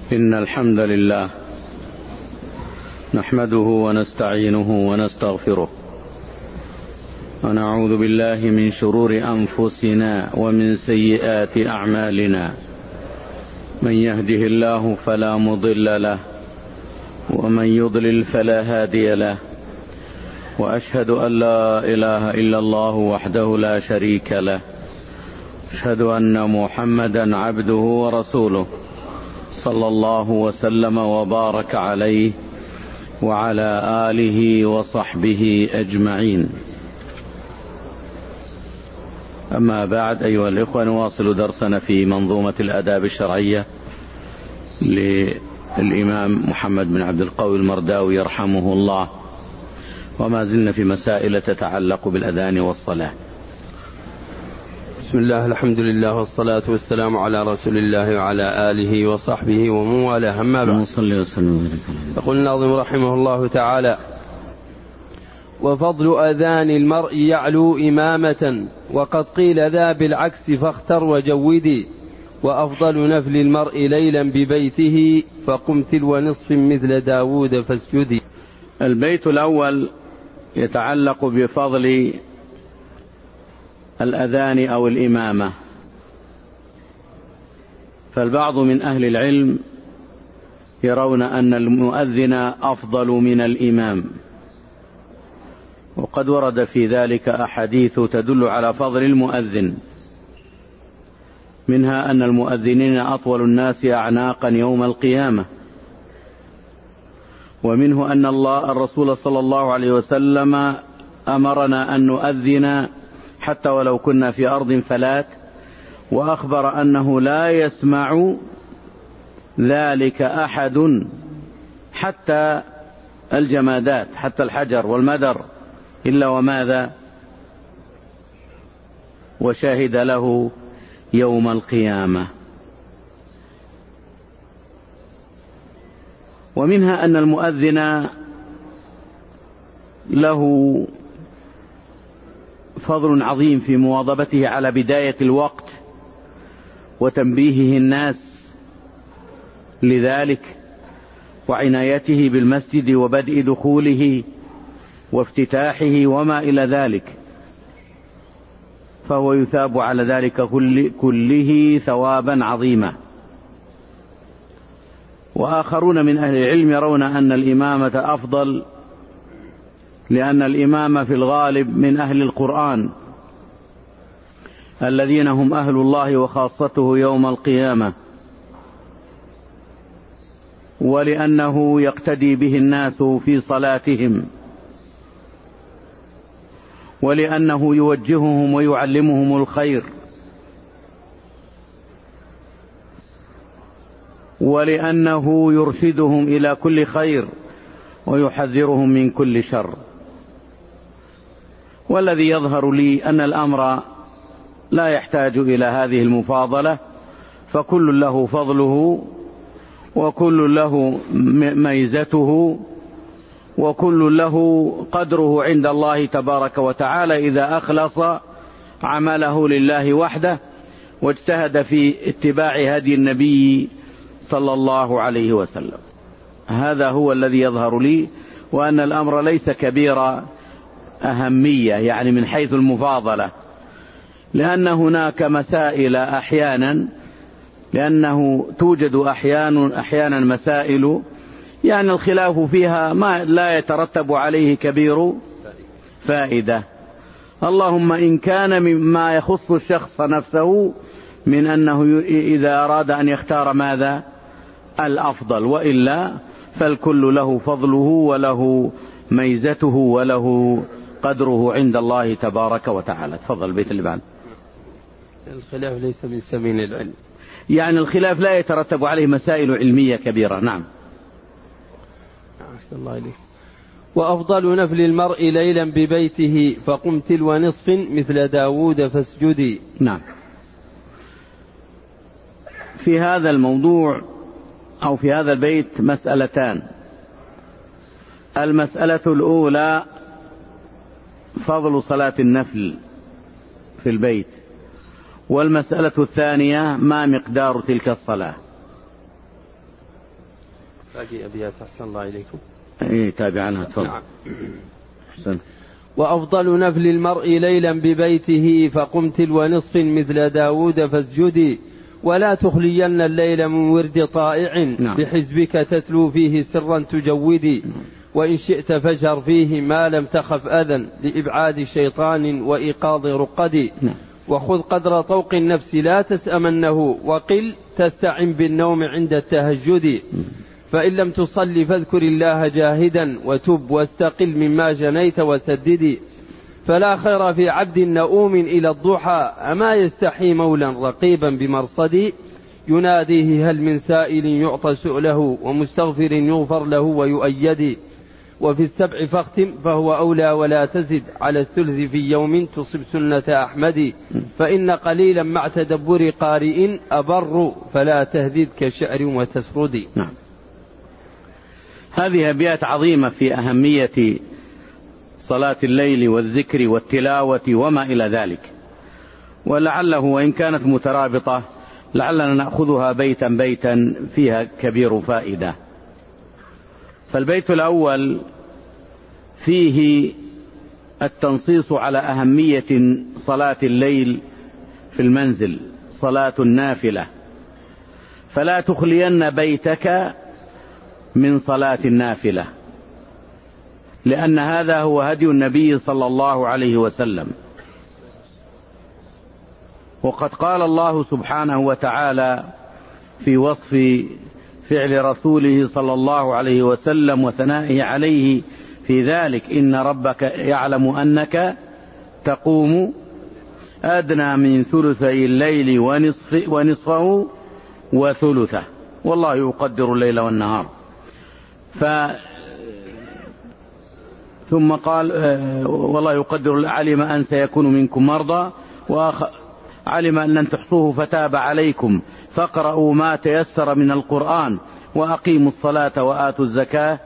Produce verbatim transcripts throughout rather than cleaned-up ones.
إن الحمد لله نحمده ونستعينه ونستغفره ونعوذ بالله من شرور أنفسنا ومن سيئات أعمالنا. من يهده الله فلا مضل له ومن يضلل فلا هادي له، وأشهد أن لا إله إلا الله وحده لا شريك له، أشهد أن محمدا عبده ورسوله صلى الله وسلم وبارك عليه وعلى آله وصحبه أجمعين. أما بعد، أيها الإخوة، نواصل درسنا في منظومة الآداب الشرعية للإمام محمد بن عبد القوي المرداوي يرحمه الله، وما زلنا في مسائل تتعلق بالأذان والصلاة. بسم الله، الحمد لله والصلاة والسلام على رسول الله وعلى آله وصحبه ومن والاه، أما بعد. يقول الناظم رحمه الله تعالى: وفضل أذان المرء يعلو إمامة، وقد قيل ذا بالعكس فاختر وجودي، وأفضل نفل المرء ليلا ببيته، فقم تلو نصف مثل داود فاسجدي. البيت الأول يتعلق بفضل الأذان أو الإمامة، فالبعض من أهل العلم يرون أن المؤذن أفضل من الإمام، وقد ورد في ذلك أحاديث تدل على فضل المؤذن، منها أن المؤذنين أطول الناس أعناقا يوم القيامة، ومنه أن الله الرسول صلى الله عليه وسلم أمرنا أن نؤذن حتى ولو كنا في أرض فلات، وأخبر أنه لا يسمع ذلك أحد حتى الجمادات، حتى الحجر والمدر، إلا وماذا؟ وشاهد له يوم القيامة. ومنها أن المؤذن له فضل عظيم في مواظبته على بداية الوقت وتنبيهه الناس لذلك، وعنايته بالمسجد وبدء دخوله وافتتاحه وما إلى ذلك، فهو يثاب على ذلك كله ثوابا عظيما. وآخرون من أهل العلم يرون أن الإمامة أفضل، لأن الإمام في الغالب من أهل القرآن الذين هم أهل الله وخاصته يوم القيامة، ولأنه يقتدي به الناس في صلاتهم، ولأنه يوجههم ويعلمهم الخير، ولأنه يرشدهم إلى كل خير ويحذرهم من كل شر. والذي يظهر لي أن الأمر لا يحتاج إلى هذه المفاضلة، فكل له فضله وكل له ميزته وكل له قدره عند الله تبارك وتعالى إذا أخلص عمله لله وحده واجتهد في اتباع هدي النبي صلى الله عليه وسلم. هذا هو الذي يظهر لي، وأن الأمر ليس كبير أهمية يعني من حيث المفاضلة، لأن هناك مسائل أحيانا لأنه توجد أحيانا أحيانا مسائل يعني الخلاف فيها ما لا يترتب عليه كبير فائدة، اللهم إن كان مما يخص الشخص نفسه من أنه إذا أراد أن يختار ماذا الأفضل، وإلا فالكل له فضله وله ميزته وله قدره عند الله تبارك وتعالى. تفضل البيت اللي بعد. الخلاف ليس من سبيل العلم، يعني الخلاف لا يترتب عليه مسائل علمية كبيرة. نعم. أحسن الله إليك. وأفضل نفل المرء ليلا ببيته، فقم تلو نصف مثل داود فاسجدي. نعم. في هذا الموضوع أو في هذا البيت مسألتان. المسألة الأولى فضل صلاة النفل في البيت، والمسألة الثانية ما مقدار تلك الصلاة. باقي أبيات أحسن الله إليكم. إيه تابع عنها تفضل. نعم. وأفضل نفل المرء ليلا ببيته فقم تلو نصف مثل داود فاسجدي ولا تخلين الليل من ورد طائع نعم. بحزبك تتلو فيه سرا تجودي نعم. وإن شئت فجر فيه ما لم تخف أذى لإبعاد شيطان وإيقاظ رقدي نعم. وخذ قدر طوق النفس لا تسأمنه وقل تستعن بالنوم عند التهجد فإن لم تصل فاذكر الله جاهدا وتب واستقل مما جنيت وسددي فلا خير في عبد نؤوم إلى الضحى أما يستحي مولا رقيبا بمرصدي يناديه هل من سائل يعطى سؤله ومستغفر يغفر له ويؤيد وفي السبع فاختم فهو أولى ولا تزد على الثلث في يوم تصب سنة أحمد فإن قليلا مع تدبر قارئ أبر فلا تهدد كشعر وتسرد. نعم. هذه أبيات عظيمة في أهمية صلاة الليل والذكر والتلاوة وما إلى ذلك، ولعله وإن كانت مترابطة لعلنا نأخذها بيتا بيتا فيها كبير فائدة. فالبيت الأول فيه التنصيص على أهمية صلاة الليل في المنزل، صلاة النافلة، فلا تخلين بيتك من صلاة النافلة، لأن هذا هو هدي النبي صلى الله عليه وسلم. وقد قال الله سبحانه وتعالى في وصف فعل رسوله صلى الله عليه وسلم وثنائه عليه في ذلك: إن ربك يعلم أنك تقوم أدنى من ثلثي الليل ونصف ونصفه وثلثه والله يقدر الليل والنهار. ف ثم قال والله يقدر، علم أن سيكون منكم مرضى وعلم أن لن تحصوه فتاب عليكم فاقرؤوا ما تيسر من القرآن وأقيموا الصلاة وآتوا الزكاة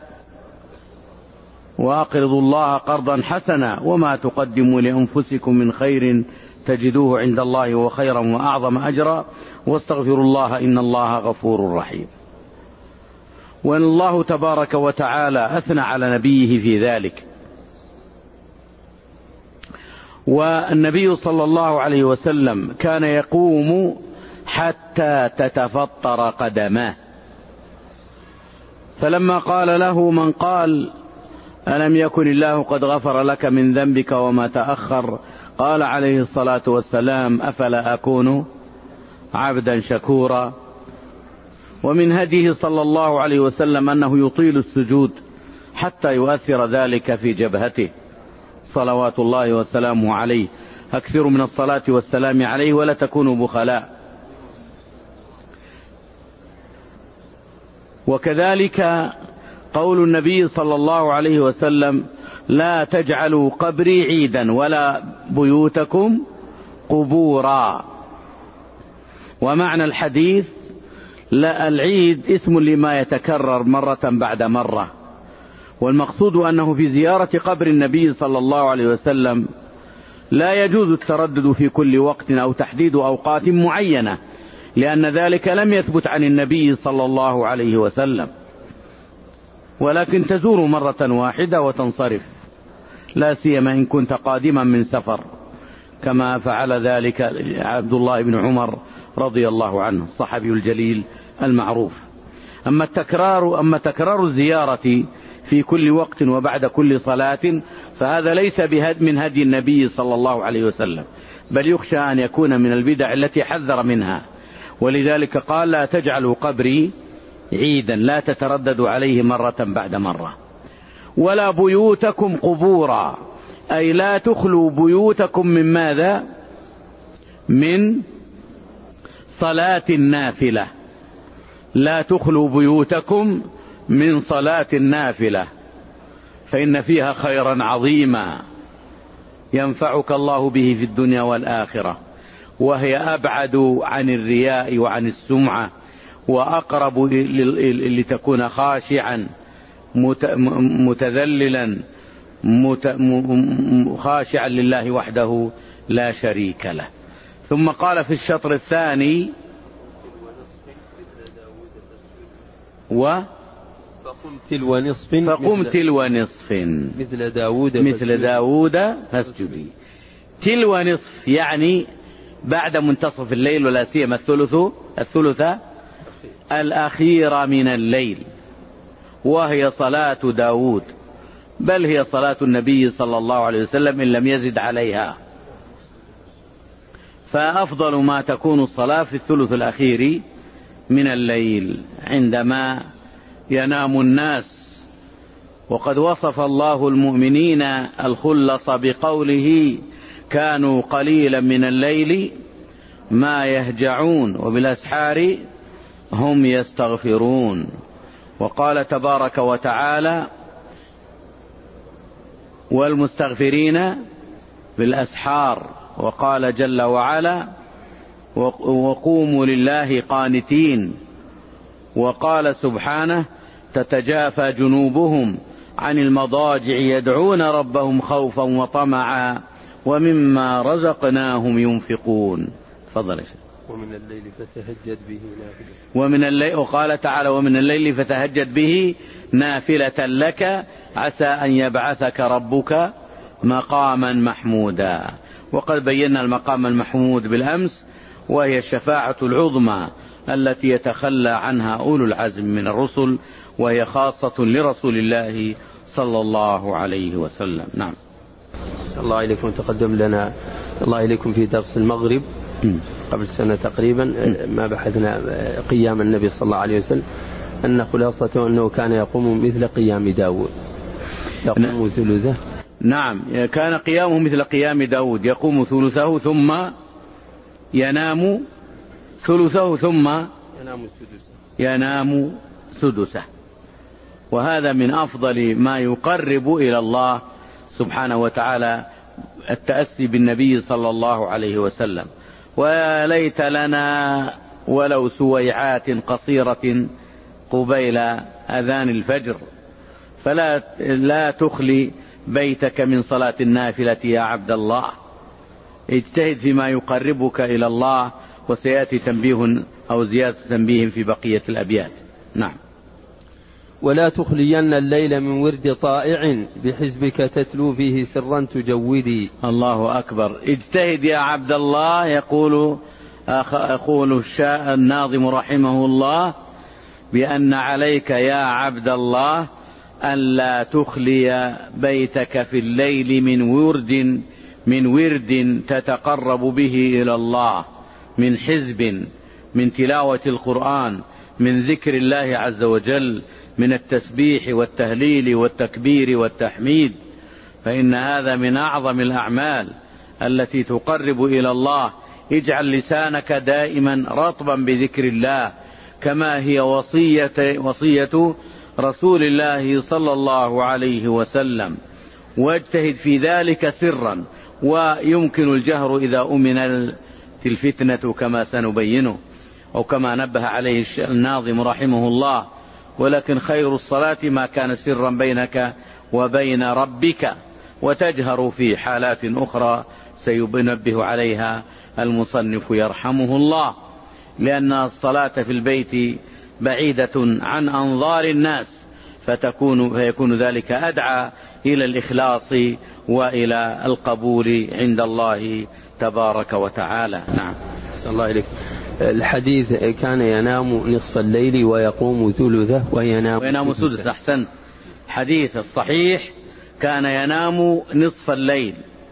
وأقرضوا الله قرضا حسنا وما تقدموا لأنفسكم من خير تجدوه عند الله وخيرا وأعظم أجرا واستغفروا الله إن الله غفور رحيم. وأن الله تبارك وتعالى أثنى على نبيه في ذلك. والنبي صلى الله عليه وسلم كان يقوم حتى تتفطر قدماه، فلما قال له من قال ألم يكن الله قد غفر لك من ذنبك وما تأخر، قال عليه الصلاة والسلام أفلا أكون عبدا شكورا. ومن هديه صلى الله عليه وسلم أنه يطيل السجود حتى يؤثر ذلك في جبهته صلوات الله وسلامه عليه. أكثروا من الصلاة والسلام عليه ولا تكونوا بخلاء. وكذلك قول النبي صلى الله عليه وسلم لا تجعلوا قبري عيدا ولا بيوتكم قبورا. ومعنى الحديث لا العيد اسم لما يتكرر مرة بعد مرة، والمقصود أنه في زيارة قبر النبي صلى الله عليه وسلم لا يجوز التردد في كل وقت أو تحديد أوقات معينة، لأن ذلك لم يثبت عن النبي صلى الله عليه وسلم، ولكن تزور مرة واحدة وتنصرف، لا سيما إن كنت قادما من سفر كما فعل ذلك عبد الله بن عمر رضي الله عنه الصحابي الجليل المعروف. أما التكرار أما تكرار الزيارة في كل وقت وبعد كل صلاة فهذا ليس من هدي النبي صلى الله عليه وسلم، بل يخشى أن يكون من البدع التي حذر منها. ولذلك قال لا تجعلوا قبري عيدا، لا تترددوا عليه مرة بعد مرة. ولا بيوتكم قبورا، أي لا تخلوا بيوتكم من ماذا؟ من صلاة النافلة. لا تخلوا بيوتكم من صلاة النافلة، فإن فيها خيرا عظيما ينفعك الله به في الدنيا والآخرة، وهي أبعد عن الرياء وعن السمعة، وأقرب لتكون خاشعا متذللا خاشعا لله وحده لا شريك له. ثم قال في الشطر الثاني و فقم تلو نصف فقم تلو نصف مثل داود مثل داود فاسجدي. تلو نصف يعني بعد منتصف الليل، ولا سيما الثلث الثلث الأخير من الليل، وهي صلاة داود، بل هي صلاة النبي صلى الله عليه وسلم إن لم يزد عليها. فأفضل ما تكون الصلاة في الثلث الأخير من الليل عندما ينام الناس. وقد وصف الله المؤمنين الخلص بقوله كانوا قليلا من الليل ما يهجعون وبالأسحار هم يستغفرون. وقال تبارك وتعالى والمستغفرين بالأسحار. وقال جل وعلا وقوموا لله قانتين. وقال سبحانه تتجافى جنوبهم عن المضاجع يدعون ربهم خوفا وطمعا ومما رزقناهم ينفقون. تفضل يا شيخ. ومن الليل فتهجد به نافلة. ومن الليل، وقال تعالى ومن الليل فتهجد به نافلة لك عسى أن يبعثك ربك مقاما محمودا. وقد بينا المقام المحمود بالأمس، وهي الشفاعة العظمى التي يتخلى عنها أولو العزم من الرسل، وهي خاصة لرسول الله صلى الله عليه وسلم. نعم. صلى الله عليكم. تقدم لنا الله إليكم في درس المغرب قبل سنة تقريبا ما بحثنا قيام النبي صلى الله عليه وسلم، أن خلاصته أنه كان يقوم مثل قيام داود، يقوم ثلثه. نعم، كان قيامه مثل قيام داود، يقوم ثلثه ثم ينام ثلثه ثم ينام سدسه ينام سدسه. وهذا من أفضل ما يقرب إلى الله سبحانه وتعالى التأسي بالنبي صلى الله عليه وسلم. وليت لنا ولو سويعات قصيرة قبيل أذان الفجر، فلا لا تخلي بيتك من صلاة النافلة يا عبد الله. اجتهد فيما يقربك إلى الله، وسيأتي تنبيه أو زيادة تنبيه في بقية الأبيات. نعم. ولا تخلين الليل من ورد طائع بحزبك تتلو فيه سرا تجودي. الله أكبر. اجتهد يا عبد الله. يقول يقول الناظم رحمه الله بأن عليك يا عبد الله أن لا تخلي بيتك في الليل من ورد من ورد تتقرب به إلى الله، من حزب، من تلاوة القرآن، من ذكر الله عز وجل، من التسبيح والتهليل والتكبير والتحميد، فإن هذا من أعظم الأعمال التي تقرب إلى الله. اجعل لسانك دائما رطبا بذكر الله، كما هي وصية, وصية رسول الله صلى الله عليه وسلم. واجتهد في ذلك سرا، ويمكن الجهر إذا أمن الفتنة كما سنبينه أو كما نبه عليه الناظم رحمه الله. ولكن خير الصلاة ما كان سرا بينك وبين ربك، وتجهر في حالات أخرى سينبه عليها المصنف يرحمه الله، لأن الصلاة في البيت بعيدة عن أنظار الناس، فتكون فيكون ذلك أدعى إلى الإخلاص وإلى القبول عند الله تبارك وتعالى. نعم. صلى الله عليك. الحديث كان ينام نصف الليل ويقوم ثلثه وينام وينام سدسه. أحسن. حديث الصحيح كان ينام نصف الليل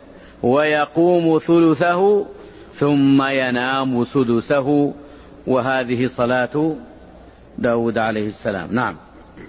ويقوم ثلثه ثم ينام سدسه، وهذه صلاة داود عليه السلام. نعم.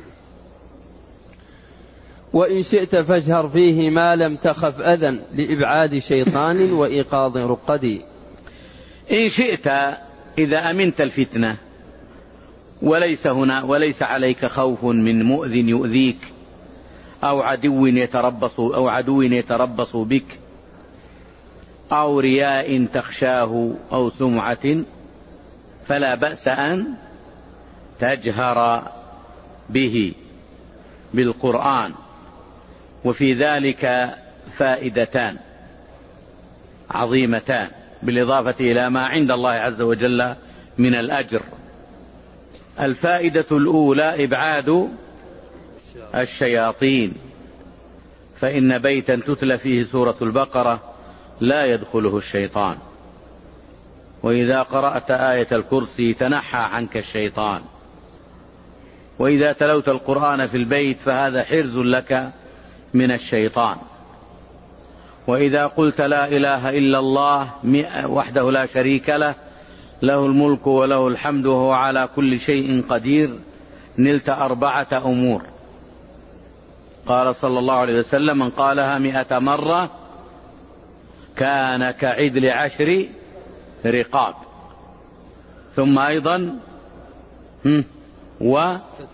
وإن شئت فاجهر فيه ما لم تخف أذى لإبعاد شيطان وإيقاظ رقدي. إن شئت إذا أمنت الفتنة وليس هنا وليس عليك خوف من مؤذ يؤذيك أو عدو يتربص أو عدو يتربص بك أو رياء تخشاه أو سمعة، فلا بأس أن تجهر به بالقرآن. وفي ذلك فائدتان عظيمتان بالإضافة إلى ما عند الله عز وجل من الأجر. الفائدة الأولى إبعاد الشياطين، فإن بيتا تتلى فيه سورة البقرة لا يدخله الشيطان، وإذا قرأت آية الكرسي تنحى عنك الشيطان، وإذا تلوت القرآن في البيت فهذا حرز لك من الشيطان، وإذا قلت لا إله إلا الله وحده لا شريك له له الملك وله الحمد وهو على كل شيء قدير نلت أربعة أمور. قال صلى الله عليه وسلم: من قالها مئة مرة كان كعدل عشر رقاب. ثم أيضا و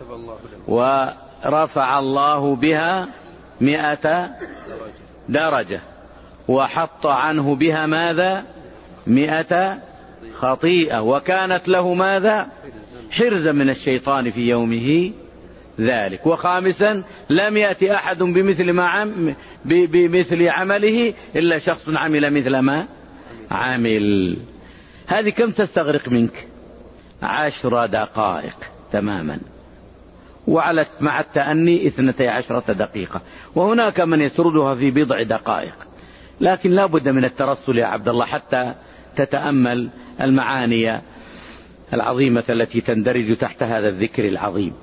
ورفع الله بها مئة درجة وحط عنه بها ماذا؟ مئة خطيئة، وكانت له ماذا؟ حرزا من الشيطان في يومه ذلك. وخامسا: لم يأتي أحد بمثل ما عم بمثل عمله إلا شخص عمل مثل ما عمل. هذه كم تستغرق منك؟ عشر دقائق تماما، وعلى مع التأني اثنتي عشرة دقيقة، وهناك من يسردها في بضع دقائق، لكن لا بد من الترسل يا عبد الله حتى تتأمل المعاني العظيمة التي تندرج تحت هذا الذكر العظيم.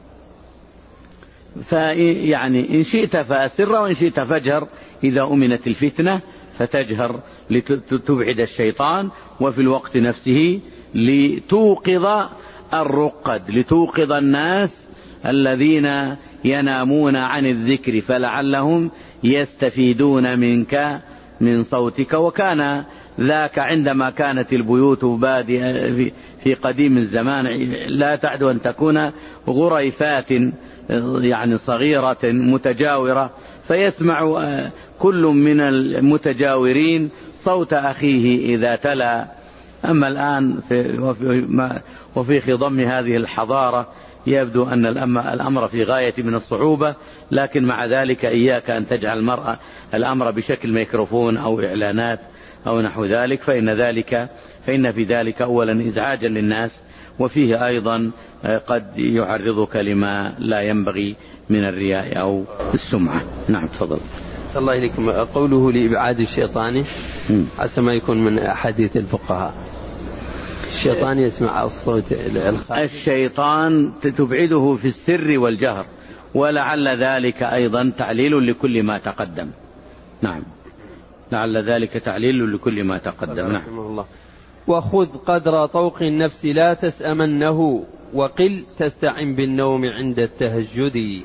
فيعني إن شئت فأسر وإن شئت فاجهر، إذا أمنت الفتنة فتجهر لتبعد الشيطان، وفي الوقت نفسه لتوقظ الرقد، لتوقظ الناس الذين ينامون عن الذكر فلعلهم يستفيدون منك من صوتك. وكان ذاك عندما كانت البيوت بادئة في قديم الزمان لا تعد أن تكون غريفات يعني صغيرة متجاورة، فيسمع كل من المتجاورين صوت أخيه إذا تلا. أما الآن في وفي خضم هذه الحضارة يبدو أن الأمر في غاية من الصعوبة، لكن مع ذلك إياك أن تجعل المرأة الأمر بشكل ميكروفون أو إعلانات أو نحو ذلك، فإن ذلك فإن في ذلك أولا إزعاجا للناس، وفيه أيضا قد يعرضك لما لا ينبغي من الرياء أو السمعة. نعم تفضل. صلى الله عليكم. قوله لإبعاد الشيطان عسى ما يكون من أحاديث الفقهاء. الشيطان يسمع الصوت الخارج. الشيطان تبعده في السر والجهر، ولعل ذلك أيضا تعليل لكل ما تقدم. نعم لعل ذلك تعليل لكل ما تقدم. نعم. الله. وخذ قدر طوق النفس لا تسأمنه، وقل تستعن بالنوم عند التهجد.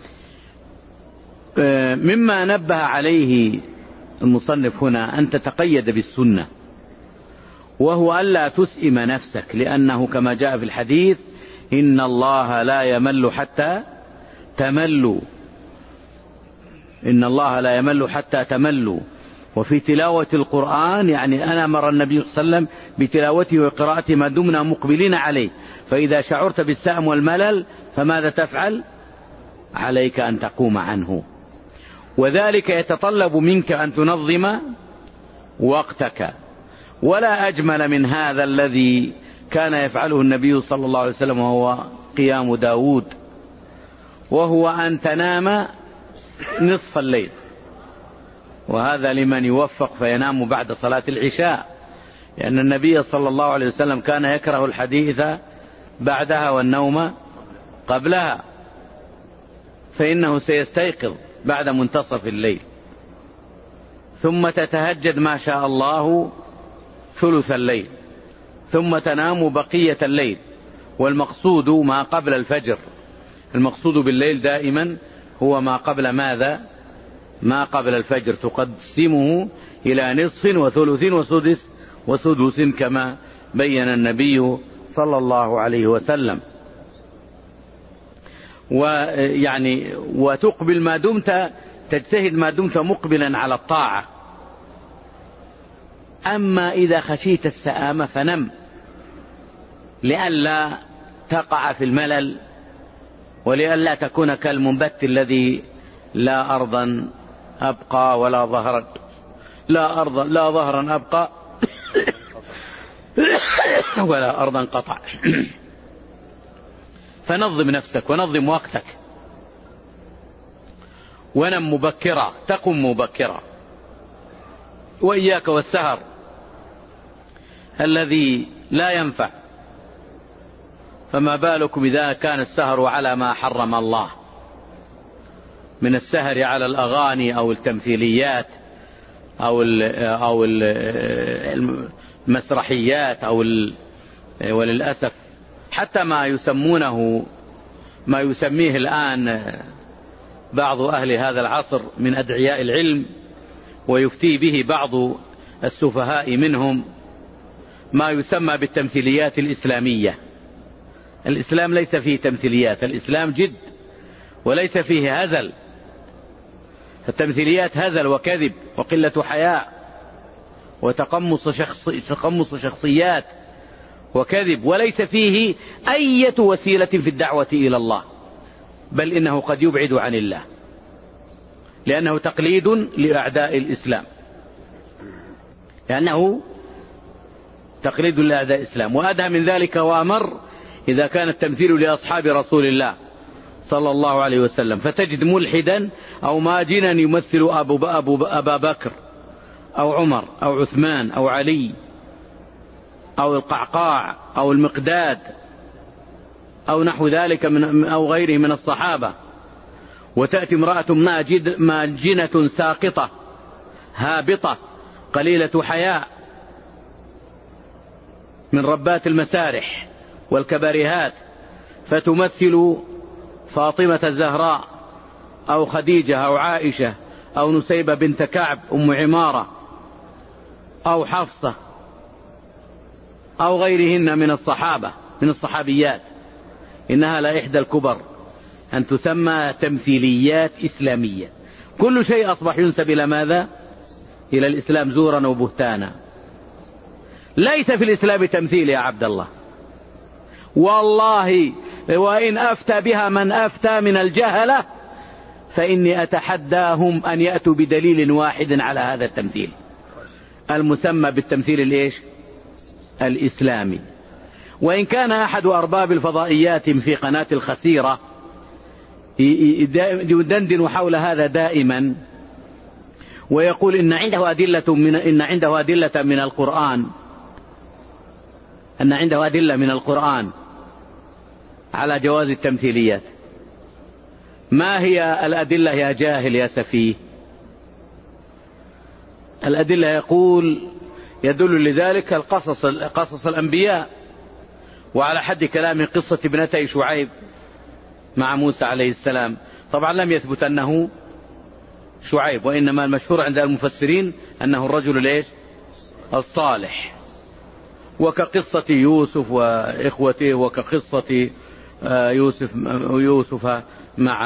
مما نبه عليه المصنف هنا أن تتقيد بالسنة، وهو ألا تسئم نفسك، لأنه كما جاء في الحديث: إن الله لا يمل حتى تملوا، إن الله لا يمل حتى تملوا. وفي تلاوة القرآن يعني أنا أمر النبي صلى الله عليه وسلم بتلاوته وقراءته ما دمنا مقبلين عليه، فإذا شعرت بالسأم والملل فماذا تفعل؟ عليك أن تقوم عنه، وذلك يتطلب منك أن تنظم وقتك. ولا أجمل من هذا الذي كان يفعله النبي صلى الله عليه وسلم وهو قيام داود، وهو أن تنام نصف الليل، وهذا لمن يوفق فينام بعد صلاة العشاء، لأن النبي صلى الله عليه وسلم كان يكره الحديث بعدها والنوم قبلها، فإنه سيستيقظ بعد منتصف الليل، ثم تتهجد ما شاء الله ثلث الليل، ثم تنام بقية الليل. والمقصود ما قبل الفجر، المقصود بالليل دائما هو ما قبل ماذا؟ ما قبل الفجر، تقسمه إلى نصف وثلث وسدس وسدس كما بين النبي صلى الله عليه وسلم. ويعني وتقبل ما دمت تجتهد ما دمت مقبلا على الطاعة. أما إذا خشيت السآمة فنم، لئلا تقع في الملل، ولئلا تكون كالمنبت الذي لا أرضا أبقى ولا ظهرا لا أرضا لا ظهرا أبقى ولا أرضا قطع. فنظم نفسك ونظم وقتك، ونم مبكرا، تقم مبكرا، وإياك والسهر الذي لا ينفع. فما بالكم إذا كان السهر على ما حرم الله من السهر على الأغاني أو التمثيليات أو أو المسرحيات أو وللأسف حتى ما يسمونه ما يسميه الآن بعض أهل هذا العصر من أدعياء العلم ويفتي به بعض السفهاء منهم، ما يسمى بالتمثيليات الإسلامية. الإسلام ليس فيه تمثيليات، الإسلام جد وليس فيه هزل. التمثيليات هزل وكذب وقلة حياء وتقمص شخص تقمص شخصيات وكذب، وليس فيه أي وسيلة في الدعوة إلى الله، بل إنه قد يبعد عن الله، لأنه تقليد لأعداء الإسلام، لأنه تقليد لأعداء الإسلام. وأدهى من ذلك وأمر إذا كان التمثيل لأصحاب رسول الله صلى الله عليه وسلم، فتجد ملحدا أو ماجنا يمثل أبو أبو أبا بكر أو عمر أو عثمان أو علي أو القعقاع أو المقداد أو نحو ذلك من أو غيره من الصحابة، وتأتي امرأة ماجنة ساقطة هابطة قليلة حياء من ربات المسارح والكباريهات، فتمثل فاطمة الزهراء أو خديجة أو عائشة أو نسيبة بنت كعب أم عمارة أو حفصة أو غيرهن من الصحابة من الصحابيات. إنها لا إحدى الكبر أن تسمى تمثيليات إسلامية. كل شيء أصبح ينسب إلى ماذا؟ إلى الإسلام زورا وبهتانا. ليس في الإسلام تمثيل يا عبد الله، والله وإن أفتى بها من أفتى من الجهلة فإني أتحداهم أن يأتوا بدليل واحد على هذا التمثيل المسمى بالتمثيل الإيش؟ الإسلامي. وإن كان أحد أرباب الفضائيات في قناة الخسيرة يدندن حول هذا دائما ويقول إن عنده أدلة من إن عنده أدلة من القرآن أن عنده أدلة من القرآن على جواز التمثيليات. ما هي الأدلة يا جاهل يا سفيه؟ الأدلة يقول يدل لذلك القصص قصص الأنبياء، وعلى حد كلام قصة ابنتي شعيب مع موسى عليه السلام. طبعا لم يثبت أنه شعيب، وإنما المشهور عند المفسرين أنه الرجل ليش الصالح، وكقصة يوسف وإخوته، وكقصة يوسف يوسف مع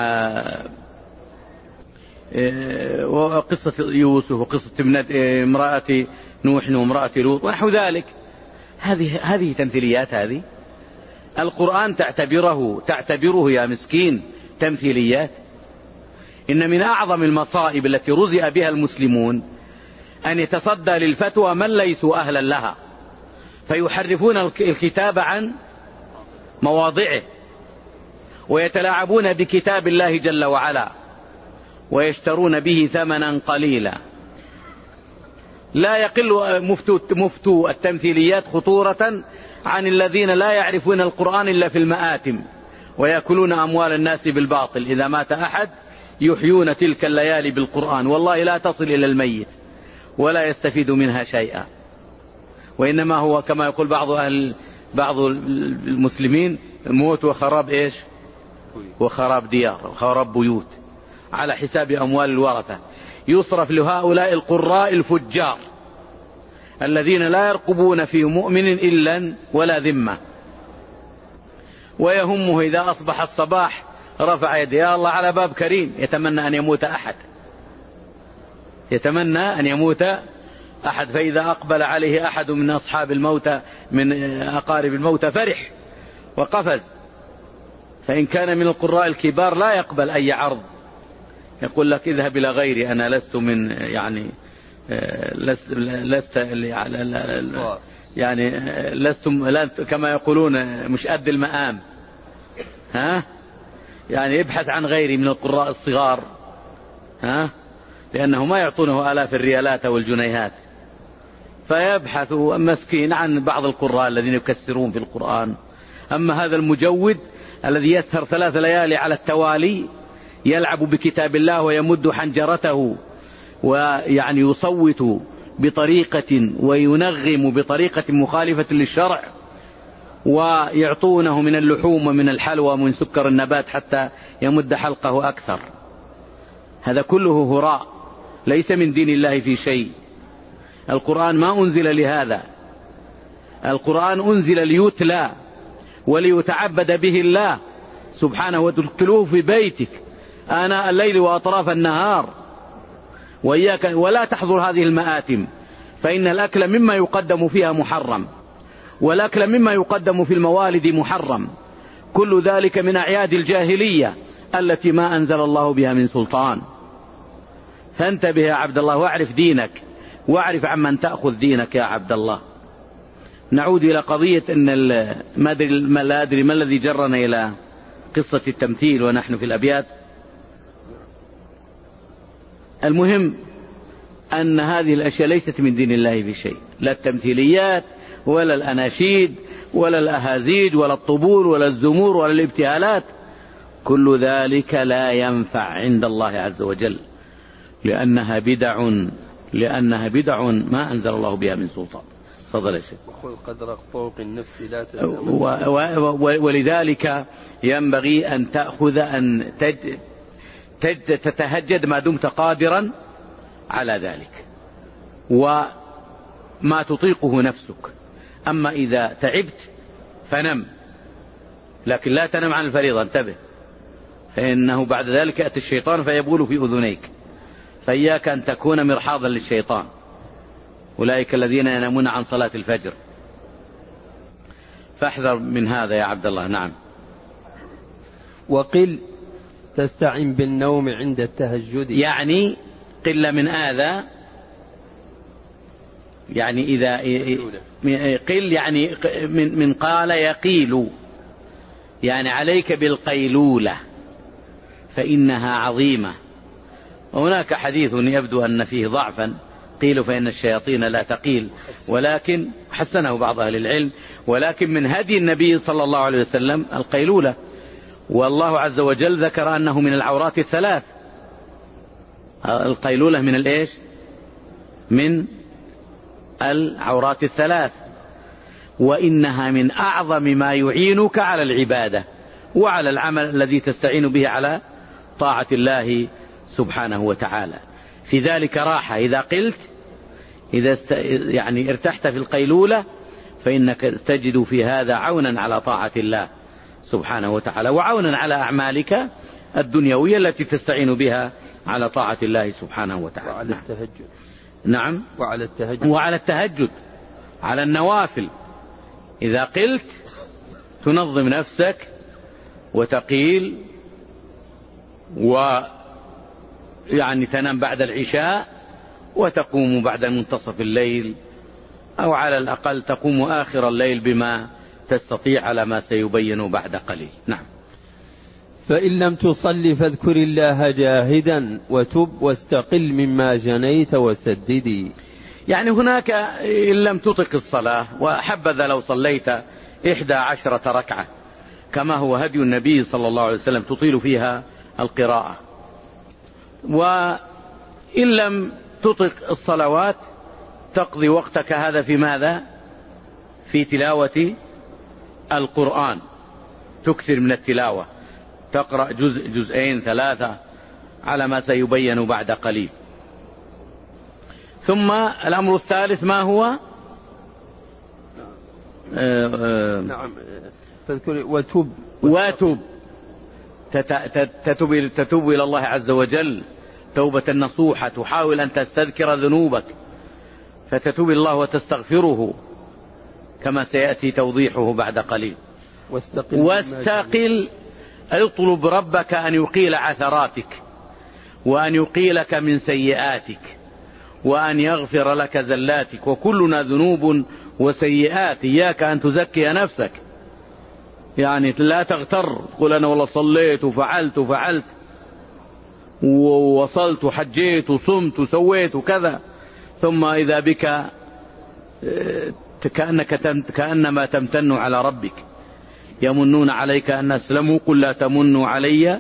وقصة يوسف وقصة امرأة نوح وامرأة لوط ونحو ذلك. هذه هذه تمثيليات. هذه القرآن تعتبره تعتبره يا مسكين تمثيليات. إن من أعظم المصائب التي رزئ بها المسلمون أن يتصدى للفتوى من ليسوا أهلا لها، فيحرفون الكتاب عن مواضعه ويتلاعبون بكتاب الله جل وعلا ويشترون به ثمنا قليلا. لا يقل مفتو, مفتو التمثيليات خطورة عن الذين لا يعرفون القرآن إلا في المآتم ويأكلون أموال الناس بالباطل. إذا مات أحد يحيون تلك الليالي بالقرآن، والله لا تصل إلى الميت ولا يستفيد منها شيئا، وإنما هو كما يقول بعض أهل بعض المسلمين موت وخراب إيش وخراب ديار وخراب بيوت على حساب أموال الورثة، يصرف لهؤلاء القراء الفجار الذين لا يرقبون في مؤمن إلا ولا ذمة، ويهمه إذا أصبح الصباح رفع يده يا الله على باب كريم، يتمنى أن يموت أحد يتمنى أن يموت أحد فإذا أقبل عليه أحد من أصحاب الموتى من أقارب الموتى فرح وقفز. فإن كان من القراء الكبار لا يقبل أي عرض، يقول لك اذهب إلى غيري، أنا لست من يعني لست, لست يعني لست كما يقولون مش قد المقام، ها يعني ابحث عن غيري من القراء الصغار ها؟ لأنه ما يعطونه آلاف الريالات أو الجنيهات، فيبحث مسكين عن بعض القراء الذين يكسرون في القرآن. أما هذا المجود الذي يسهر ثلاث ليالي على التوالي يلعب بكتاب الله ويمد حنجرته ويعني يصوت بطريقة وينغم بطريقة مخالفة للشرع، ويعطونه من اللحوم ومن الحلوى ومن سكر النبات حتى يمد حلقه أكثر، هذا كله هراء ليس من دين الله في شيء. القرآن ما أنزل لهذا، القرآن أنزل ليتلى وليتعبد به الله سبحانه، وتتلوه في بيتك آناء الليل وأطراف النهار، وإياك ولا تحضر هذه المآتم، فإن الأكل مما يقدم فيها محرم، والأكل مما يقدم في الموالد محرم، كل ذلك من أعياد الجاهلية التي ما أنزل الله بها من سلطان. فانتبه يا عبد الله واعرف دينك، واعرف عمن تأخذ دينك يا عبد الله. نعود إلى قضية أن ما لا أدري ما الذي جرنا إلى قصة التمثيل ونحن في الأبيات. المهم أن هذه الأشياء ليست من دين الله في شيء، لا التمثيليات ولا الأناشيد ولا الأهازيج ولا الطبول ولا الزمور ولا الابتهالات، كل ذلك لا ينفع عند الله عز وجل، لأنها بدع لأنها بدع ما أنزل الله بها من سلطان. تفضل يا شيخ. وخذ قدر طوق النفس لا ولذلك ينبغي أن تأخذ أن تج... تج... تتهجد ما دمت قادرا على ذلك وما تطيقه نفسك. أما إذا تعبت فنم، لكن لا تنم عن الفريضة، انتبه، فإنه بعد ذلك يأتي الشيطان فيبول في أذنيك، فإياك أن تكون مرحاضا للشيطان، أولئك الذين ينامون عن صلاة الفجر، فاحذر من هذا يا عبد الله. نعم. وقل تستعن بالنوم عند التهجد، يعني قل من آذى، يعني إذا قل يعني من من قال يقيل، يعني عليك بالقيلولة فإنها عظيمة. وهناك حديث يبدو أن فيه ضعفا، قيل فإن الشياطين لا تقيل، ولكن حسنه بعض أهل العلم، ولكن من هدي النبي صلى الله عليه وسلم القيلولة، والله عز وجل ذكر أنه من العورات الثلاث. القيلولة من الإيش؟ من العورات الثلاث، وإنها من أعظم ما يعينك على العبادة وعلى العمل الذي تستعين به على طاعة الله سبحانه وتعالى. في ذلك راحة إذا قلت، إذا يعني ارتحت في القيلولة فإنك تجد في هذا عونا على طاعة الله سبحانه وتعالى، وعونا على أعمالك الدنيوية التي تستعين بها على طاعة الله سبحانه وتعالى. وعلى التهجد. نعم. وعلى التهجد. وعلى التهجد، على النوافل، إذا قلت تنظم نفسك وتقيل، ويعني تنام بعد العشاء وتقوم بعد منتصف الليل، أو على الأقل تقوم آخر الليل بما تستطيع على ما سيبين بعد قليل. نعم. فإن لم تصل فاذكر الله جاهدا وتب واستقل مما جنيت وسددي. يعني هناك إن لم تطق الصلاة، وحبذا لو صليت إحدى عشرة ركعة كما هو هدي النبي صلى الله عليه وسلم تطيل فيها القراءة، وإن لم تطق الصلوات تقضي وقتك هذا في ماذا؟ في تلاوة القرآن، تكثر من التلاوة، تقرأ جزء جزئين ثلاثة على ما سيبين بعد قليل. ثم الأمر الثالث ما هو؟ آه آه نعم. وتب وتب تتوب, تتوب إلى الله عز وجل توبة نصوحة، تحاول أن تستذكر ذنوبك فتتوب الله وتستغفره كما سيأتي توضيحه بعد قليل. واستقل, واستقل اطلب ربك أن يقيل عثراتك، وأن يقيلك من سيئاتك، وأن يغفر لك زلاتك، وكلنا ذنوب وسيئات، إياك أن تزكي نفسك، يعني لا تغتر تقول أنا والله صليت وفعلت وفعلت، ووصلت وحجيت وصمت وسويت وكذا، ثم إذا بك كأنك كأنما تمتن على ربك. يمنون عليك أن أسلموا قل لا تمنوا علي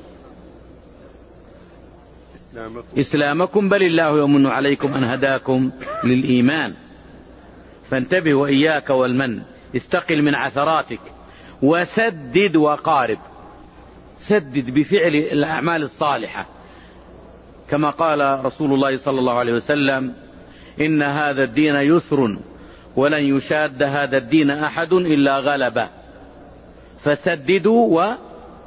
إسلامكم بل الله يمن عليكم أن هداكم للإيمان. فانتبه وإياك والمن، استقل من عثراتك وسدد وقارب. سدد بفعل الأعمال الصالحة، كما قال رسول الله صلى الله عليه وسلم: إن هذا الدين يسر ولن يشاد هذا الدين أحد إلا غلبه، فسددوا و...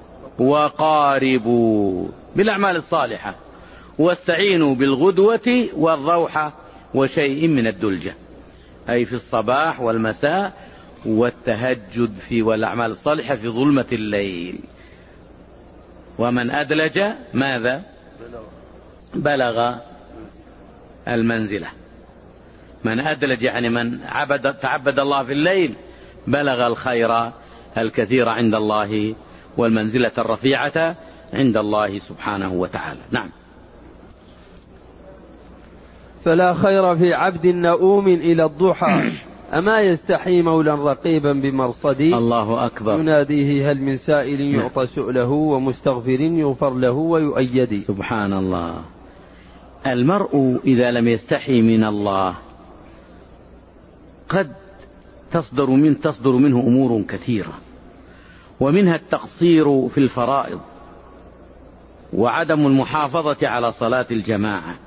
وقاربوا بالأعمال الصالحة، واستعينوا بالغدوة والروحة وشيء من الدلجة، أي في الصباح والمساء والتهجد في والأعمال الصالحة في ظلمة الليل. ومن أدلج ماذا؟ بلغ المنزلة. من أدلج يعني من عبد تعبد الله في الليل بلغ الخير الكثير عند الله والمنزلة الرفيعة عند الله سبحانه وتعالى. نعم. فلا خير في عبد نؤوم إلى الضحى أما يستحي مولا رقيبا بمرصدي. الله أكبر. يناديه هل من سائل يعطى سؤله ومستغفر يغفر له ويؤيد. سبحان الله. المرء إذا لم يستحي من الله قد تصدر من تصدر منه أمور كثيرة، ومنها التقصير في الفرائض وعدم المحافظة على صلاة الجماعة.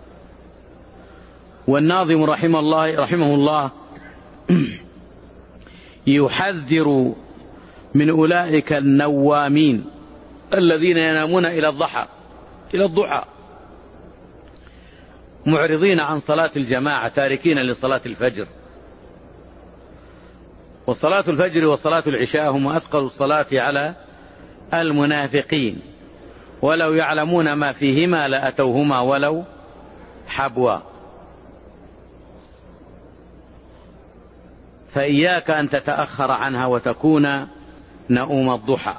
والناظم رحمه الله, رحمه الله يحذر من أولئك النوامين الذين ينامون إلى الضحى إلى الضحى معرضين عن صلاة الجماعة تاركين لصلاة الفجر. وصلاة الفجر وصلاة العشاء هم أثقل الصلاة على المنافقين، ولو يعلمون ما فيهما لأتوهما ولو حبوا. فإياك أن تتأخر عنها وتكون نؤوم الضحى،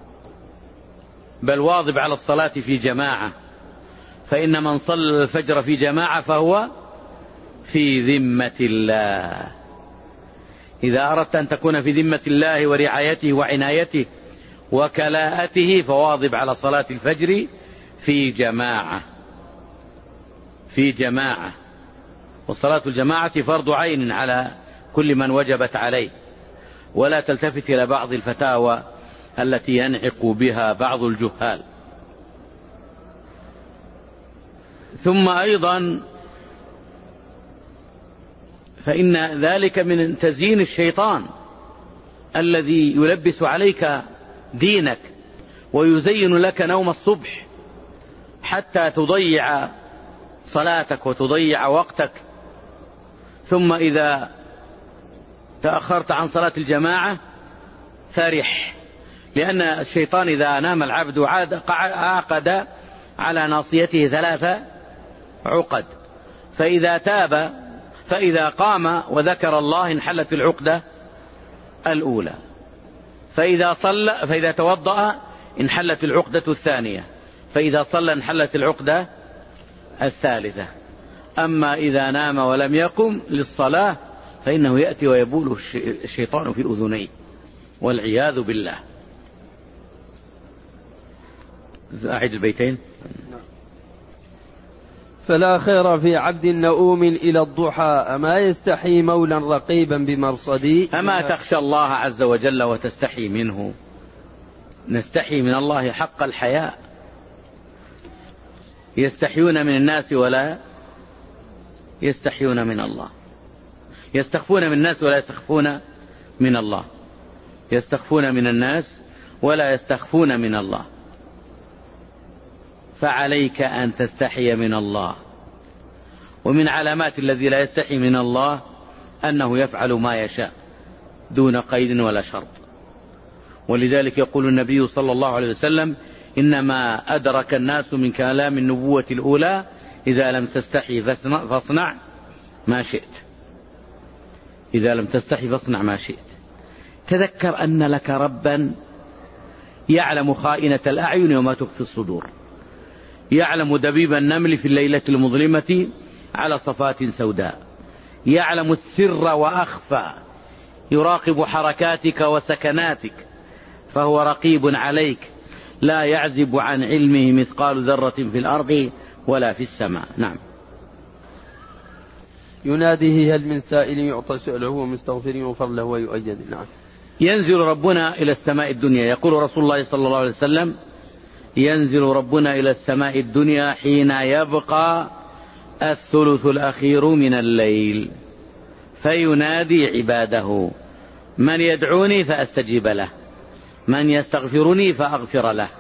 بل واظب على الصلاة في جماعة، فإن من صلى الفجر في جماعة فهو في ذمة الله. إذا أردت أن تكون في ذمة الله ورعايته وعنايته وكلاءته فواظب على صلاة الفجر في جماعة في جماعة وصلاة الجماعة فرض عين على كل من وجبت عليه، ولا تلتفت إلى بعض الفتاوى التي ينعق بها بعض الجهال. ثم أيضا فإن ذلك من تزيين الشيطان الذي يلبس عليك دينك ويزين لك نوم الصبح حتى تضيع صلاتك وتضيع وقتك. ثم إذا تأخرت عن صلاة الجماعة فرح، لأن الشيطان إذا نام العبد عقد على ناصيته ثلاثة عقد، فإذا تاب فإذا قام وذكر الله انحلت العقدة الأولى، فإذا صلى فإذا توضأ انحلت العقدة الثانية، فإذا صلى انحلت العقدة الثالثة. أما إذا نام ولم يقم للصلاة فإنه يأتي ويبول الشيطان في أذنيه والعياذ بالله. أعيد البيتين. فلا خير في عبد نؤوم إلى الضحى أما يستحي مولا رقيبا بمرصدي. أما تخشى الله عز وجل وتستحي منه. نستحي من الله حق الحياء. يستحيون من الناس ولا يستحيون من الله، يستخفون من الناس ولا يستخفون من الله، يستخفون من الناس ولا يستخفون من الله. فعليك أن تستحي من الله. ومن علامات الذي لا يستحي من الله أنه يفعل ما يشاء دون قيد ولا شرط. ولذلك يقول النبي صلى الله عليه وسلم: إنما أدرك الناس من كلام النبوة الأولى إذا لم تستحي فاصنع ما شئت. إذا لم تستحي فاصنع ما شئت. تذكر أن لك ربا يعلم خائنة الأعين وما تخفي الصدور. يعلم دبيب النمل في الليلة المظلمة على صفات سوداء، يعلم السر وأخفى، يراقب حركاتك وسكناتك، فهو رقيب عليك، لا يعزب عن علمه مثقال ذرة في الأرض ولا في السماء. نعم. يناديه هل من سائل يعطى سؤله ومستغفر يغفر له ويؤيد. نعم. ينزل ربنا إلى السماء الدنيا، يقول رسول الله صلى الله عليه وسلم: ينزل ربنا إلى السماء الدنيا حين يبقى الثلث الأخير من الليل، فينادي عباده: من يدعوني فأستجيب له، من يستغفرني فأغفر له،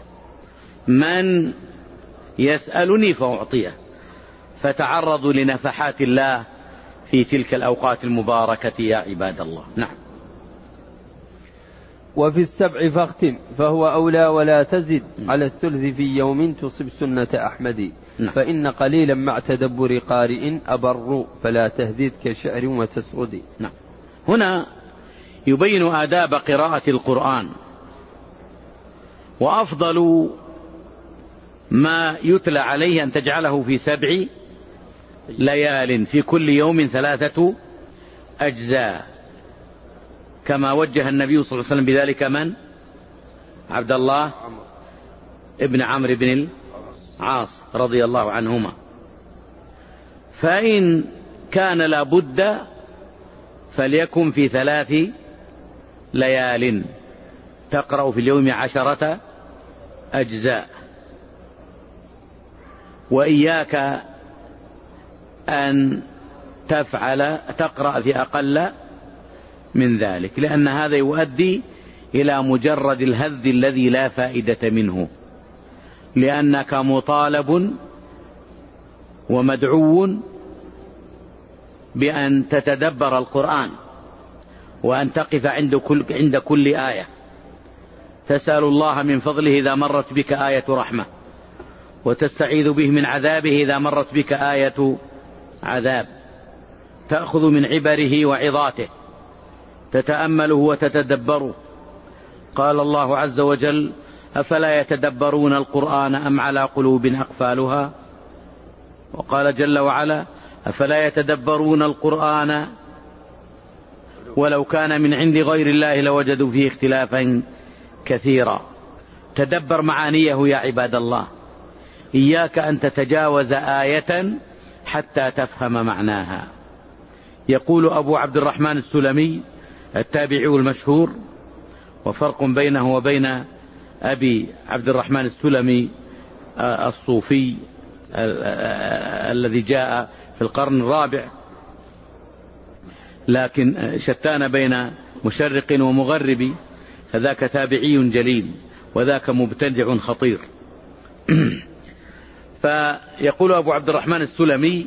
من يسألني فأعطيه. فتعرضوا لنفحات الله في تلك الأوقات المباركة يا عباد الله. نعم. وفي السبع فاختم، فهو أولى ولا تزد على الثلث في يوم تصب سنة أحمد. نعم. فإن قليلا مع تدبر قارئ أبر، فلا تهديد كشعر وتسرد. نعم. هنا يبين آداب قراءة القرآن، وأفضل ما يتلى عليه أن تجعله في سبع ليال في كل يوم ثلاثة أجزاء، كما وجه النبي صلى الله عليه وسلم بذلك من؟ عبد الله ابن عمرو بن العاص رضي الله عنهما. فإن كان لا بد فليكن في ثلاث ليال، تقرأ في اليوم عشرة أجزاء. وإياك أن تفعل تقرأ في أقل من ذلك، لأن هذا يؤدي إلى مجرد الهذ الذي لا فائدة منه، لأنك مطالب ومدعو بأن تتدبر القرآن، وأن تقف عند كل, عند كل آية، تسأل الله من فضله إذا مرت بك آية رحمة، وتستعيذ به من عذابه إذا مرت بك آية عذاب، تأخذ من عبره وعظاته، تتأمله وتتدبره. قال الله عز وجل: أفلا يتدبرون القرآن أم على قلوب أقفالها؟ وقال جل وعلا: أفلا يتدبرون القرآن ولو كان من عند غير الله لوجدوا فيه اختلافا كثيرا. تدبر معانيه يا عباد الله، إياك أن تتجاوز آية حتى تفهم معناها. يقول أبو عبد الرحمن السلمي التابعي المشهور، وفرق بينه وبين أبي عبد الرحمن السلمي الصوفي الذي جاء في القرن الرابع، لكن شتان بين مشرق ومغرب، فذاك تابعي جليل وذاك مبتدع خطير. فيقول أبو عبد الرحمن السلمي: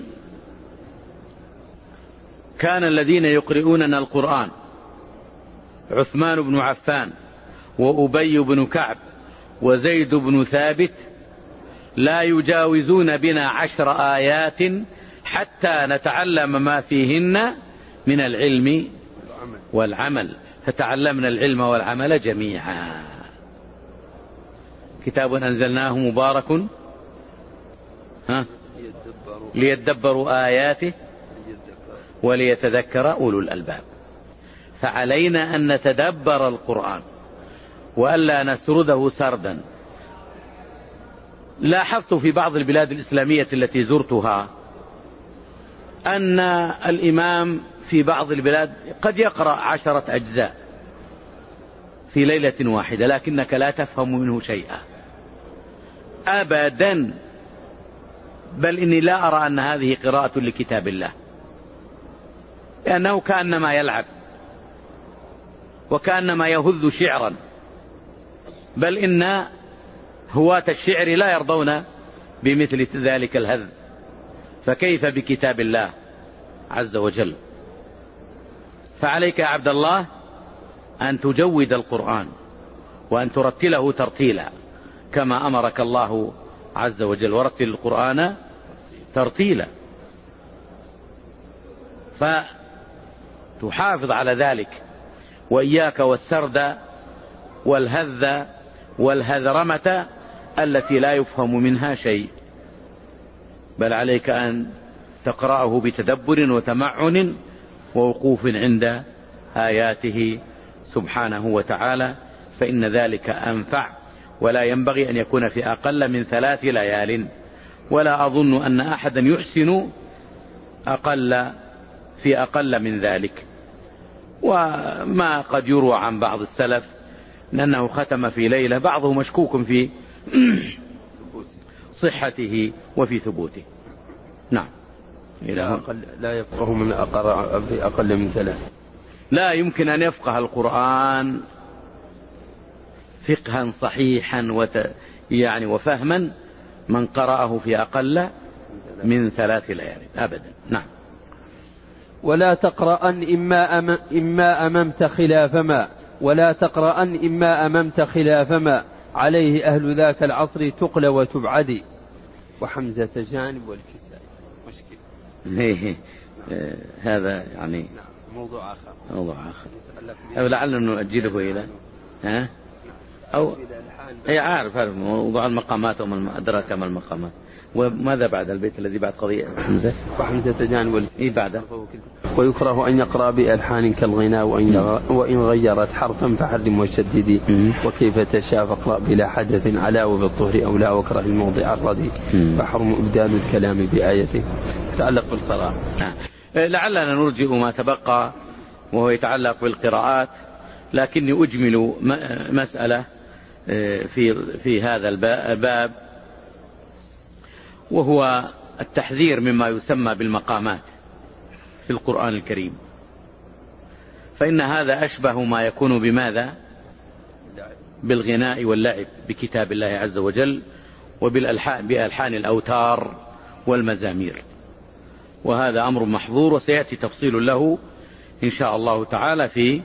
كان الذين يقرؤوننا القرآن عثمان بن عفان وأبي بن كعب وزيد بن ثابت لا يجاوزون بنا عشر آيات حتى نتعلم ما فيهن من العلم والعمل، فتعلمنا العلم والعمل جميعا. كتاب أنزلناه مبارك ها ليدبروا آياته وليتذكر أولو الألباب. فعلينا أن نتدبر القرآن وألا نسرده سردا. لاحظت في بعض البلاد الإسلامية التي زرتها أن الإمام في بعض البلاد قد يقرأ عشرة أجزاء في ليلة واحدة، لكنك لا تفهم منه شيئا أبدا، بل إني لا أرى أن هذه قراءة لكتاب الله، لأنه كأنما يلعب وكأنما يهذ شعرا، بل إن هواة الشعر لا يرضون بمثل ذلك الهذ، فكيف بكتاب الله عز وجل؟ فعليك يا عبد الله أن تجود القرآن وأن ترتله ترتيلا كما أمرك الله عز وجل: ورتل القرآن ترتيلا. فتحافظ على ذلك، وإياك والسرد والهذ والهذرمة التي لا يفهم منها شيء، بل عليك أن تقرأه بتدبر وتمعن ووقوف عند آياته سبحانه وتعالى، فإن ذلك أنفع، ولا ينبغي أن يكون في أقل من ثلاث ليال، ولا أظن أن أحدا يحسن أقل في أقل من ذلك. وما قد يروى عن بعض السلف لأنه ختم في ليلة، بعضه مشكوك في صحته وفي ثبوته. نعم. لا, أقل لا يفقه من أقرأ في أقل من ثلاث. لا يمكن أن يفقه القرآن فقها صحيحا وت... يعني وفهما من قرأه في أقل من ثلاث ليال أبدا. نعم. ولا تقرأن إما, أم... إما أممت خلاف ما ولا تقرأن إما أممت خلاف ما عليه أهل ذاك العصر تقل وتبعدي. وحمزة جانب والكسائي مشكلة. هي آه هذا يعني نعم. موضوع آخر موضوع آخر أو لعل نؤجله إلى ها أو أي عارف هذا موضوع المقامات وما أدراك ما المقامات. وماذا بعد البيت الذي بعد قضية حمزة؟ وحمزة جانب إيه بعده. ويكره أن يقرأ بألحان كالغناء وإن, وإن غيرت حرفا فحرم وشددي وكيف تشاء فاقرأ بلا حدث علا وبالطهر أو لا وكره الموضع الردي فحرم إبدال الكلام بآيته. يتعلق بالقراءة. لعلنا نرجئ ما تبقى وهو يتعلق بالقراءات، لكني أجمل مسألة في في هذا الباب، وهو التحذير مما يسمى بالمقامات في القرآن الكريم، فإن هذا أشبه ما يكون بماذا؟ بالغناء واللعب بكتاب الله عز وجل وبالألحان بألحان الأوتار والمزامير، وهذا أمر محظور وسيأتي تفصيل له إن شاء الله تعالى في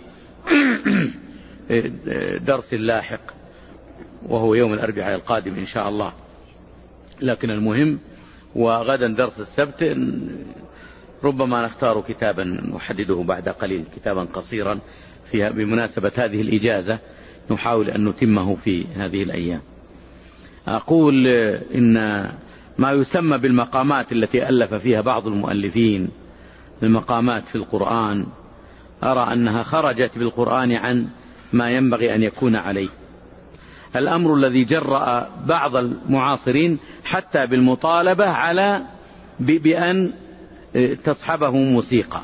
درس لاحق وهو يوم الأربعاء القادم إن شاء الله. لكن المهم وغدا درس السبت ربما نختار كتابا نحدده بعد قليل، كتابا قصيرا فيها بمناسبة هذه الإجازة نحاول أن نتمه في هذه الأيام. أقول إن ما يسمى بالمقامات التي ألف فيها بعض المؤلفين المقامات في القرآن، أرى أنها خرجت بالقرآن عن ما ينبغي أن يكون عليه. الأمر الذي جرأ بعض المعاصرين حتى بالمطالبة على بأن تصحبه موسيقى،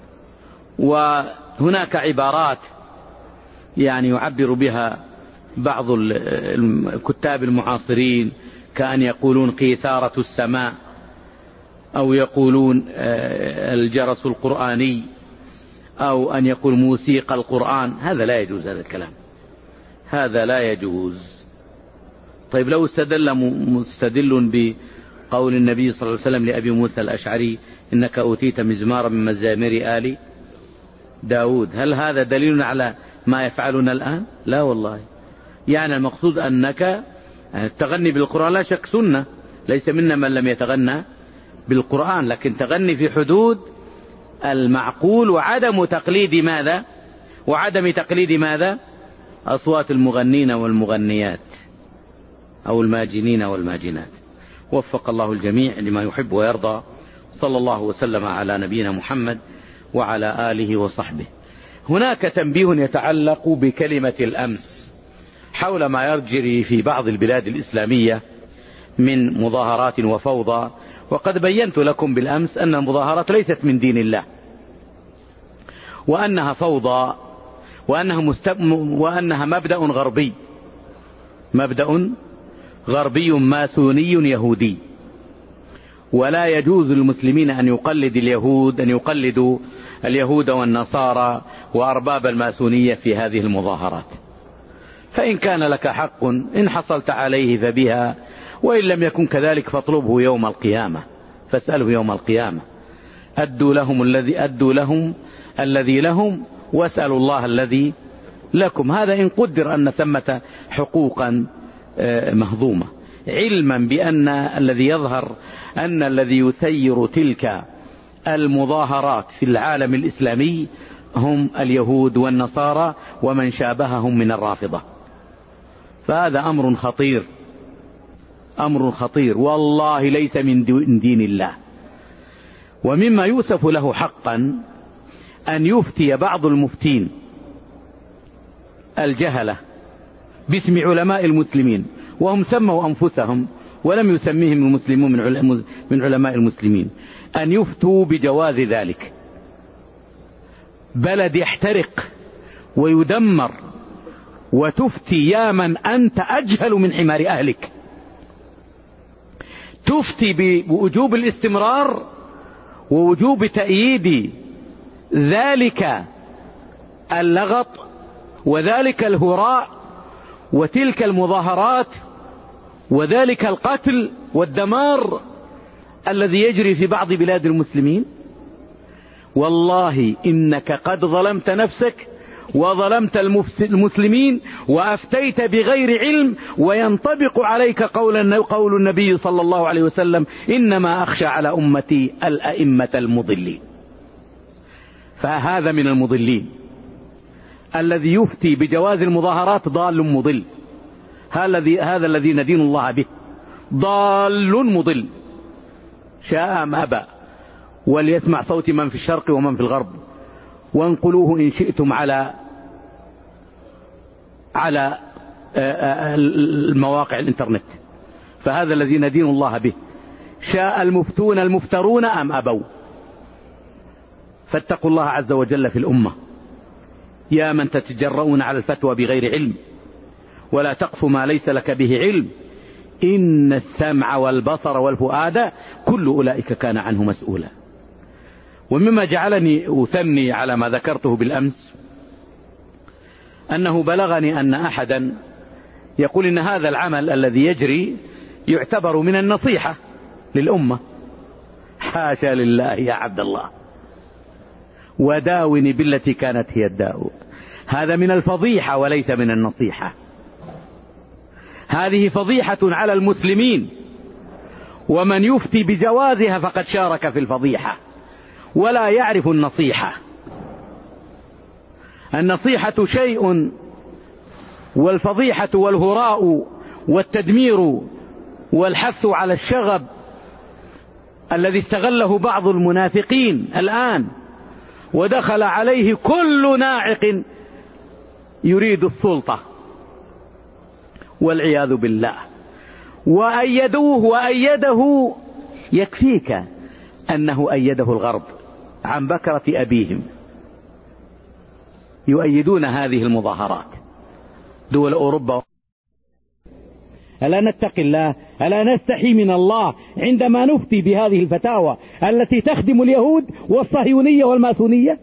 وهناك عبارات يعني يعبر بها بعض الكتاب المعاصرين كأن يقولون قيثارة السماء أو يقولون الجرس القرآني أو أن يقول موسيقى القرآن. هذا لا يجوز، هذا الكلام هذا لا يجوز. طيب لو استدل مستدل بقول النبي صلى الله عليه وسلم لأبي موسى الأشعري إنك أوتيت مزمارا من مزامير آل داود، هل هذا دليل على ما يفعلون الآن؟ لا والله. يعني المقصود أنك تغني بالقرآن لا شك سنة، ليس منا من لم يتغنى بالقرآن، لكن تغني في حدود المعقول وعدم تقليد ماذا؟ وعدم تقليد ماذا؟ أصوات المغنين والمغنيات أو الماجنين والماجنات. وفق الله الجميع لما يحب ويرضى. صلى الله وسلم على نبينا محمد وعلى آله وصحبه. هناك تنبيه يتعلق بكلمة الأمس حول ما يجري في بعض البلاد الإسلامية من مظاهرات وفوضى، وقد بينت لكم بالأمس أن المظاهرات ليست من دين الله، وأنها فوضى، وأنها, مست... وأنها مبدأ غربي مبدأ غربي ماسوني يهودي، ولا يجوز للمسلمين أن يقلد اليهود أن يقلدوا اليهود والنصارى وأرباب الماسونية في هذه المظاهرات. فإن كان لك حق إن حصلت عليه فبها، وإن لم يكن كذلك فاطلبه يوم القيامة، فاسأله يوم القيامة. أدوا لهم الذي أدوا لهم الذي لهم واسألوا الله الذي لكم. هذا إن قدر أن ثمة حقوقا مهضومة، علما بأن الذي يظهر أن الذي يسير تلك المظاهرات في العالم الإسلامي هم اليهود والنصارى ومن شابههم من الرافضة. فهذا أمر خطير أمر خطير والله ليس من دين الله. ومما يؤسف له حقا أن يفتي بعض المفتين الجهلة باسم علماء المسلمين، وهم سموا أنفسهم ولم يسميهم المسلمون من علماء المسلمين، أن يفتوا بجواز ذلك. بلد يحترق ويدمر وتفتي يا من أنت أجهل من حمار أهلك، تفتي بوجوب الاستمرار ووجوب تأييد ذلك اللغط وذلك الهراء وتلك المظاهرات وذلك القتل والدمار الذي يجري في بعض بلاد المسلمين. والله إنك قد ظلمت نفسك وظلمت المسلمين وأفتيت بغير علم، وينطبق عليك قول قول النبي صلى الله عليه وسلم: إنما أخشى على أمتي الأئمة المضلين. فهذا من المضلين، الذي يفتي بجواز المظاهرات ضال مضل. هذا الذي ندين الله به ضال مضل، شاء أم أبى. وليسمع صوت من في الشرق ومن في الغرب، وانقلوه إن شئتم على على المواقع الإنترنت. فهذا الذي ندين الله به، شاء المفتون المفترون أم أبوا. فاتقوا الله عز وجل في الأمة يا من تتجرؤون على الفتوى بغير علم، ولا تقف ما ليس لك به علم، إن السمع والبصر والفؤاد كل أولئك كان عنه مسؤولا. ومما جعلني أثني على ما ذكرته بالأمس أنه بلغني أن أحدا يقول إن هذا العمل الذي يجري يعتبر من النصيحة للأمة. حاشا لله يا عبد الله، وداوني بالتي كانت هي الداء. هذا من الفضيحة وليس من النصيحة. هذه فضيحة على المسلمين، ومن يفتي بجوازها فقد شارك في الفضيحة ولا يعرف النصيحة. النصيحة شيء، والفضيحة والهراء والتدمير والحث على الشغب الذي استغله بعض المنافقين الآن، ودخل عليه كل ناعق يريد السلطة والعياذ بالله، وأيدوه وأيده. يكفيك أنه أيده الغرب عن بكرة أبيهم، يؤيدون هذه المظاهرات دول أوروبا. ألا نتقي الله؟ ألا نستحي من الله عندما نفتي بهذه الفتاوى التي تخدم اليهود والصهيونية والماسونية؟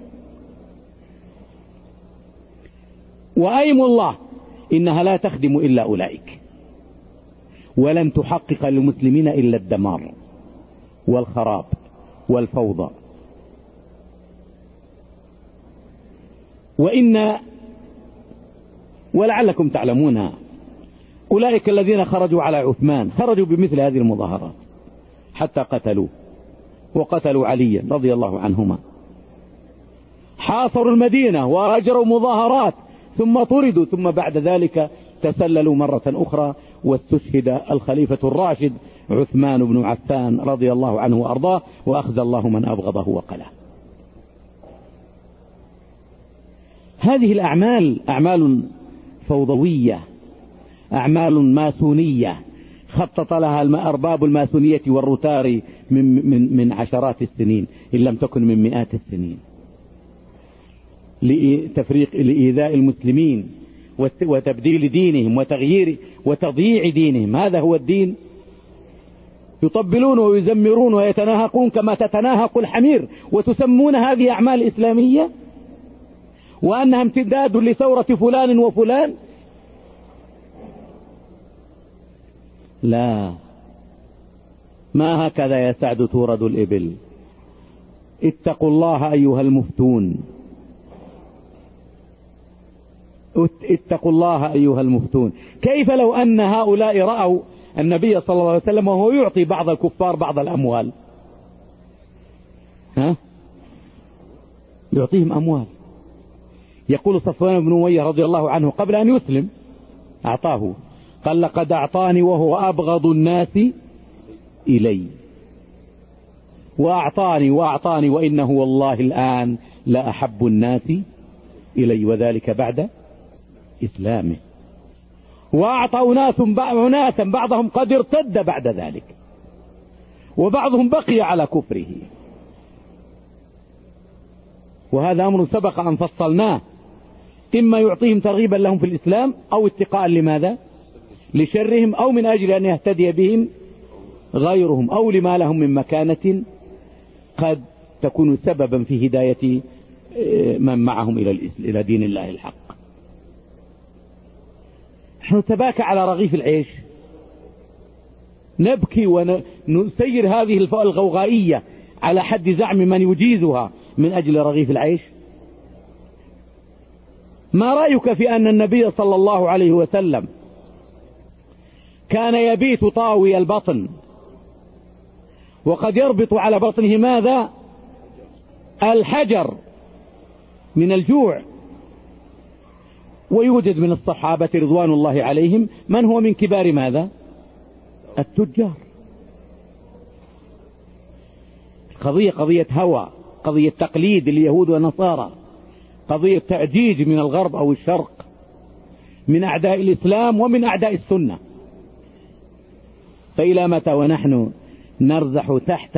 وأيم الله إنها لا تخدم إلا أولئك، ولن تحقق للمسلمين إلا الدمار والخراب والفوضى. وإن ولعلكم تعلمون أولئك الذين خرجوا على عثمان خرجوا بمثل هذه المظاهرات حتى قتلوه، وقتلوا عليا رضي الله عنهما، حاصروا المدينة وأجروا مظاهرات ثم طردوا، ثم بعد ذلك تسللوا مرة أخرى واستشهد الخليفة الراشد عثمان بن عفان رضي الله عنه وأرضاه، وأخذ الله من أبغضه وقله. هذه الأعمال أعمال فوضوية، أعمال ماسونية خطط لها أرباب الماسونية والروتاري من, من, من عشرات السنين إن لم تكن من مئات السنين، لتفريق لإيذاء المسلمين وتبديل دينهم وتغيير وتضييع دينهم. هذا هو الدين. يطبلون ويزمرون ويتناهقون كما تتناهق الحمير، وتسمون هذه أعمال إسلامية وأنها امتداد لثورة فلان وفلان. لا، ما هكذا يا سعد تورد الإبل. اتقوا الله أيها المفتون، اتقوا الله أيها المفتون. كيف لو أن هؤلاء رأوا النبي صلى الله عليه وسلم وهو يعطي بعض الكفار بعض الأموال، ها؟ يعطيهم أموال. يقول صفوان بن أمية رضي الله عنه قبل أن يسلم أعطاه، قال لقد أعطاني وهو أبغض الناس إلي، وأعطاني وأعطاني وإنه والله الآن لا أحب الناس إلي، وذلك بعد إسلامه. وأعطى أناسا بعضهم قد ارتد بعد ذلك، وبعضهم بقي على كفره، وهذا أمر سبق أن فصلناه، إما يعطيهم ترغيبا لهم في الإسلام أو اتقاء لماذا؟ لشرهم، أو من أجل أن يهتدي بهم غيرهم، أو لما لهم من مكانة قد تكون سببا في هداية من معهم إلى دين الله الحق. نحن نتباكى على رغيف العيش، نبكي ونسير هذه الغوغائية على حد زعم من يجيزها من أجل رغيف العيش. ما رأيك في أن النبي صلى الله عليه وسلم كان يبيت طاوي البطن، وقد يربط على بطنه ماذا؟ الحجر من الجوع. ويوجد من الصحابة رضوان الله عليهم من هو من كبار ماذا؟ التجار. قضية قضية هوى، قضية تقليد اليهود والنصارى، قضية تأجيج من الغرب أو الشرق، من أعداء الإسلام ومن أعداء السنة. فإلى متى ونحن نرزح تحت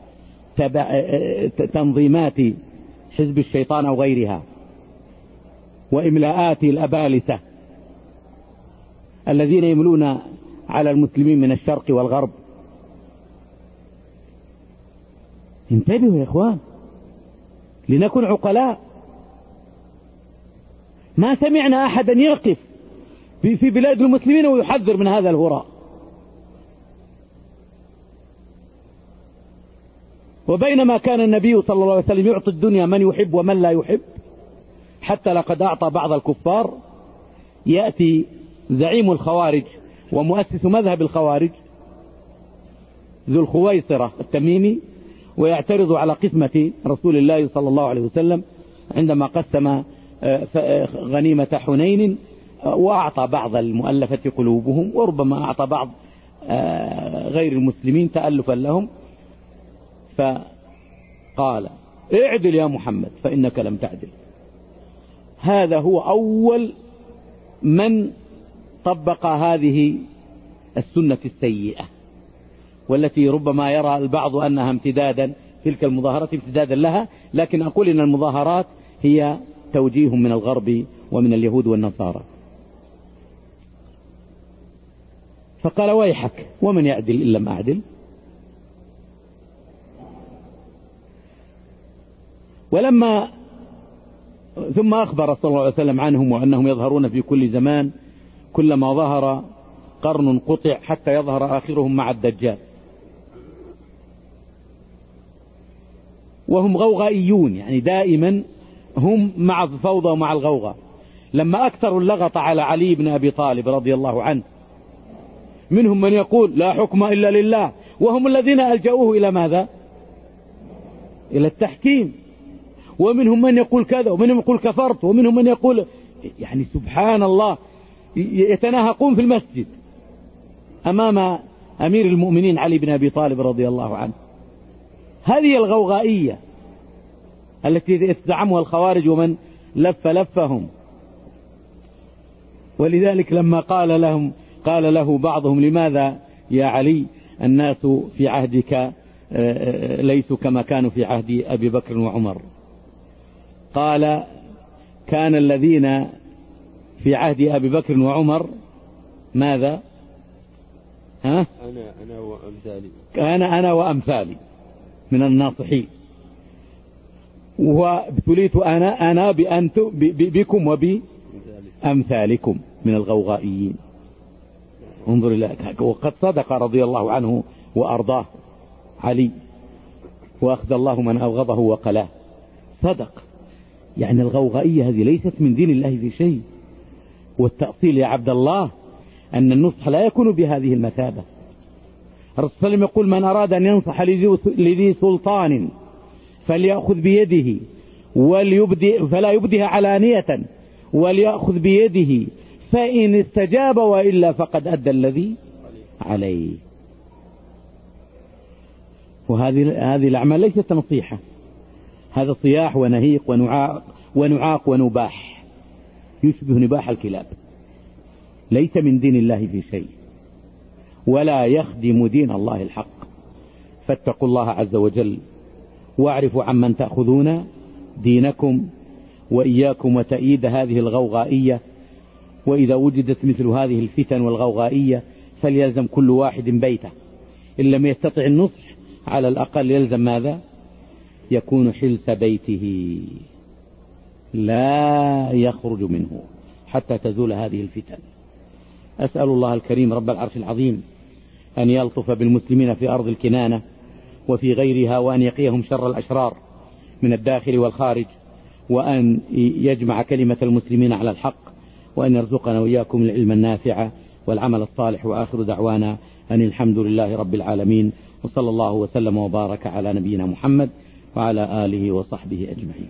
تنظيمات حزب الشيطان أو غيرها وإملاءات الأبالسة الذين يملون على المسلمين من الشرق والغرب؟ انتبهوا يا إخوان، لنكن عقلاء. ما سمعنا أحدا يقف في بلاد المسلمين ويحذر من هذا الهراء. وبينما كان النبي صلى الله عليه وسلم يعطي الدنيا من يحب ومن لا يحب، حتى لقد أعطى بعض الكفار، يأتي زعيم الخوارج ومؤسس مذهب الخوارج ذو الخويصرة التميمي، ويعترض على قسمة رسول الله صلى الله عليه وسلم عندما قسم غنيمة حنين، وأعطى بعض المؤلفة قلوبهم، وربما أعطى بعض غير المسلمين تألفا لهم. فقال اعدل يا محمد فإنك لم تعدل. هذا هو أول من طبق هذه السنة السيئة، والتي ربما يرى البعض أنها امتدادا، تلك المظاهرات امتدادا لها، لكن أقول إن المظاهرات هي توجيه من الغرب ومن اليهود والنصارى. فقال ويحك ومن يعدل إن لم أعدل. ولما ثم أخبر صلى الله عليه وسلم عنهم وأنهم يظهرون في كل زمان، كلما ظهر قرن قطع حتى يظهر آخرهم مع الدجال. وهم غوغائيون، يعني دائما هم مع الفوضى ومع الغوغاء. لما أكثروا اللغط على علي بن أبي طالب رضي الله عنه، منهم من يقول لا حكم إلا لله، وهم الذين ألجأوه إلى ماذا؟ إلى التحكيم. ومنهم من يقول كذا، ومنهم يقول كفرت، ومنهم من يقول، يعني سبحان الله، يتناهقون في المسجد أمام أمير المؤمنين علي بن أبي طالب رضي الله عنه. هذه الغوغائية التي زعمها الخوارج ومن لف لفهم. ولذلك لما قال لهم قال له بعضهم لماذا يا علي الناس في عهدك ليسوا كما كانوا في عهد أبي بكر وعمر؟ قال كان الذين في عهد أبي بكر وعمر ماذا؟ ها؟ أنا أنا وأمثالي كان أنا وأمثالي من الناصحين، وابتليت أنا أنا بأنت بكم وبأمثالكم من الغوغائيين. انظر الله، وقد صدق رضي الله عنه وأرضاه علي، وأخذ الله من أبغضه وقلاه. صدق. يعني الغوغائية هذه ليست من دين الله في شيء. والتأصيل يا عبد الله أن النصح لا يكون بهذه المثابة. الرسول صلى الله عليه وسلم يقول من أراد أن ينصح لذي سلطان فليأخذ بيده وليبدي فلا يبدها علانية، وليأخذ بيده فإن استجاب وإلا فقد أدى الذي عليه. وهذه هذه الأعمال ليست نصيحة، هذا صياح ونهيق ونعاق ونعاق ونباح، يشبه نباح الكلاب، ليس من دين الله في شيء ولا يخدم دين الله الحق. فاتقوا الله عز وجل واعرفوا عمن تأخذون دينكم، وإياكم وتأييد هذه الغوغائية. وإذا وجدت مثل هذه الفتن والغوغائية فليلزم كل واحد بيته، إن لم يستطع النصح على الأقل يلزم ماذا؟ يكون حلس بيته لا يخرج منه حتى تزول هذه الفتن. أسأل الله الكريم رب العرش العظيم أن يلطف بالمسلمين في أرض الكنانة وفي غيرها، وأن يقيهم شر الأشرار من الداخل والخارج، وأن يجمع كلمة المسلمين على الحق، وأن يرزقنا وإياكم العلم النافع والعمل الصالح. وآخر دعوانا أن الحمد لله رب العالمين، وصلى الله وسلم وبارك على نبينا محمد وعلى آله وصحبه أجمعين.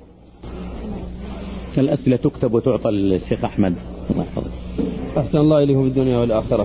الأسئلة تكتب وتعطى للشيخ أحمد. الله يحفظك. أحسن الله إليكم في الدنيا والآخرة.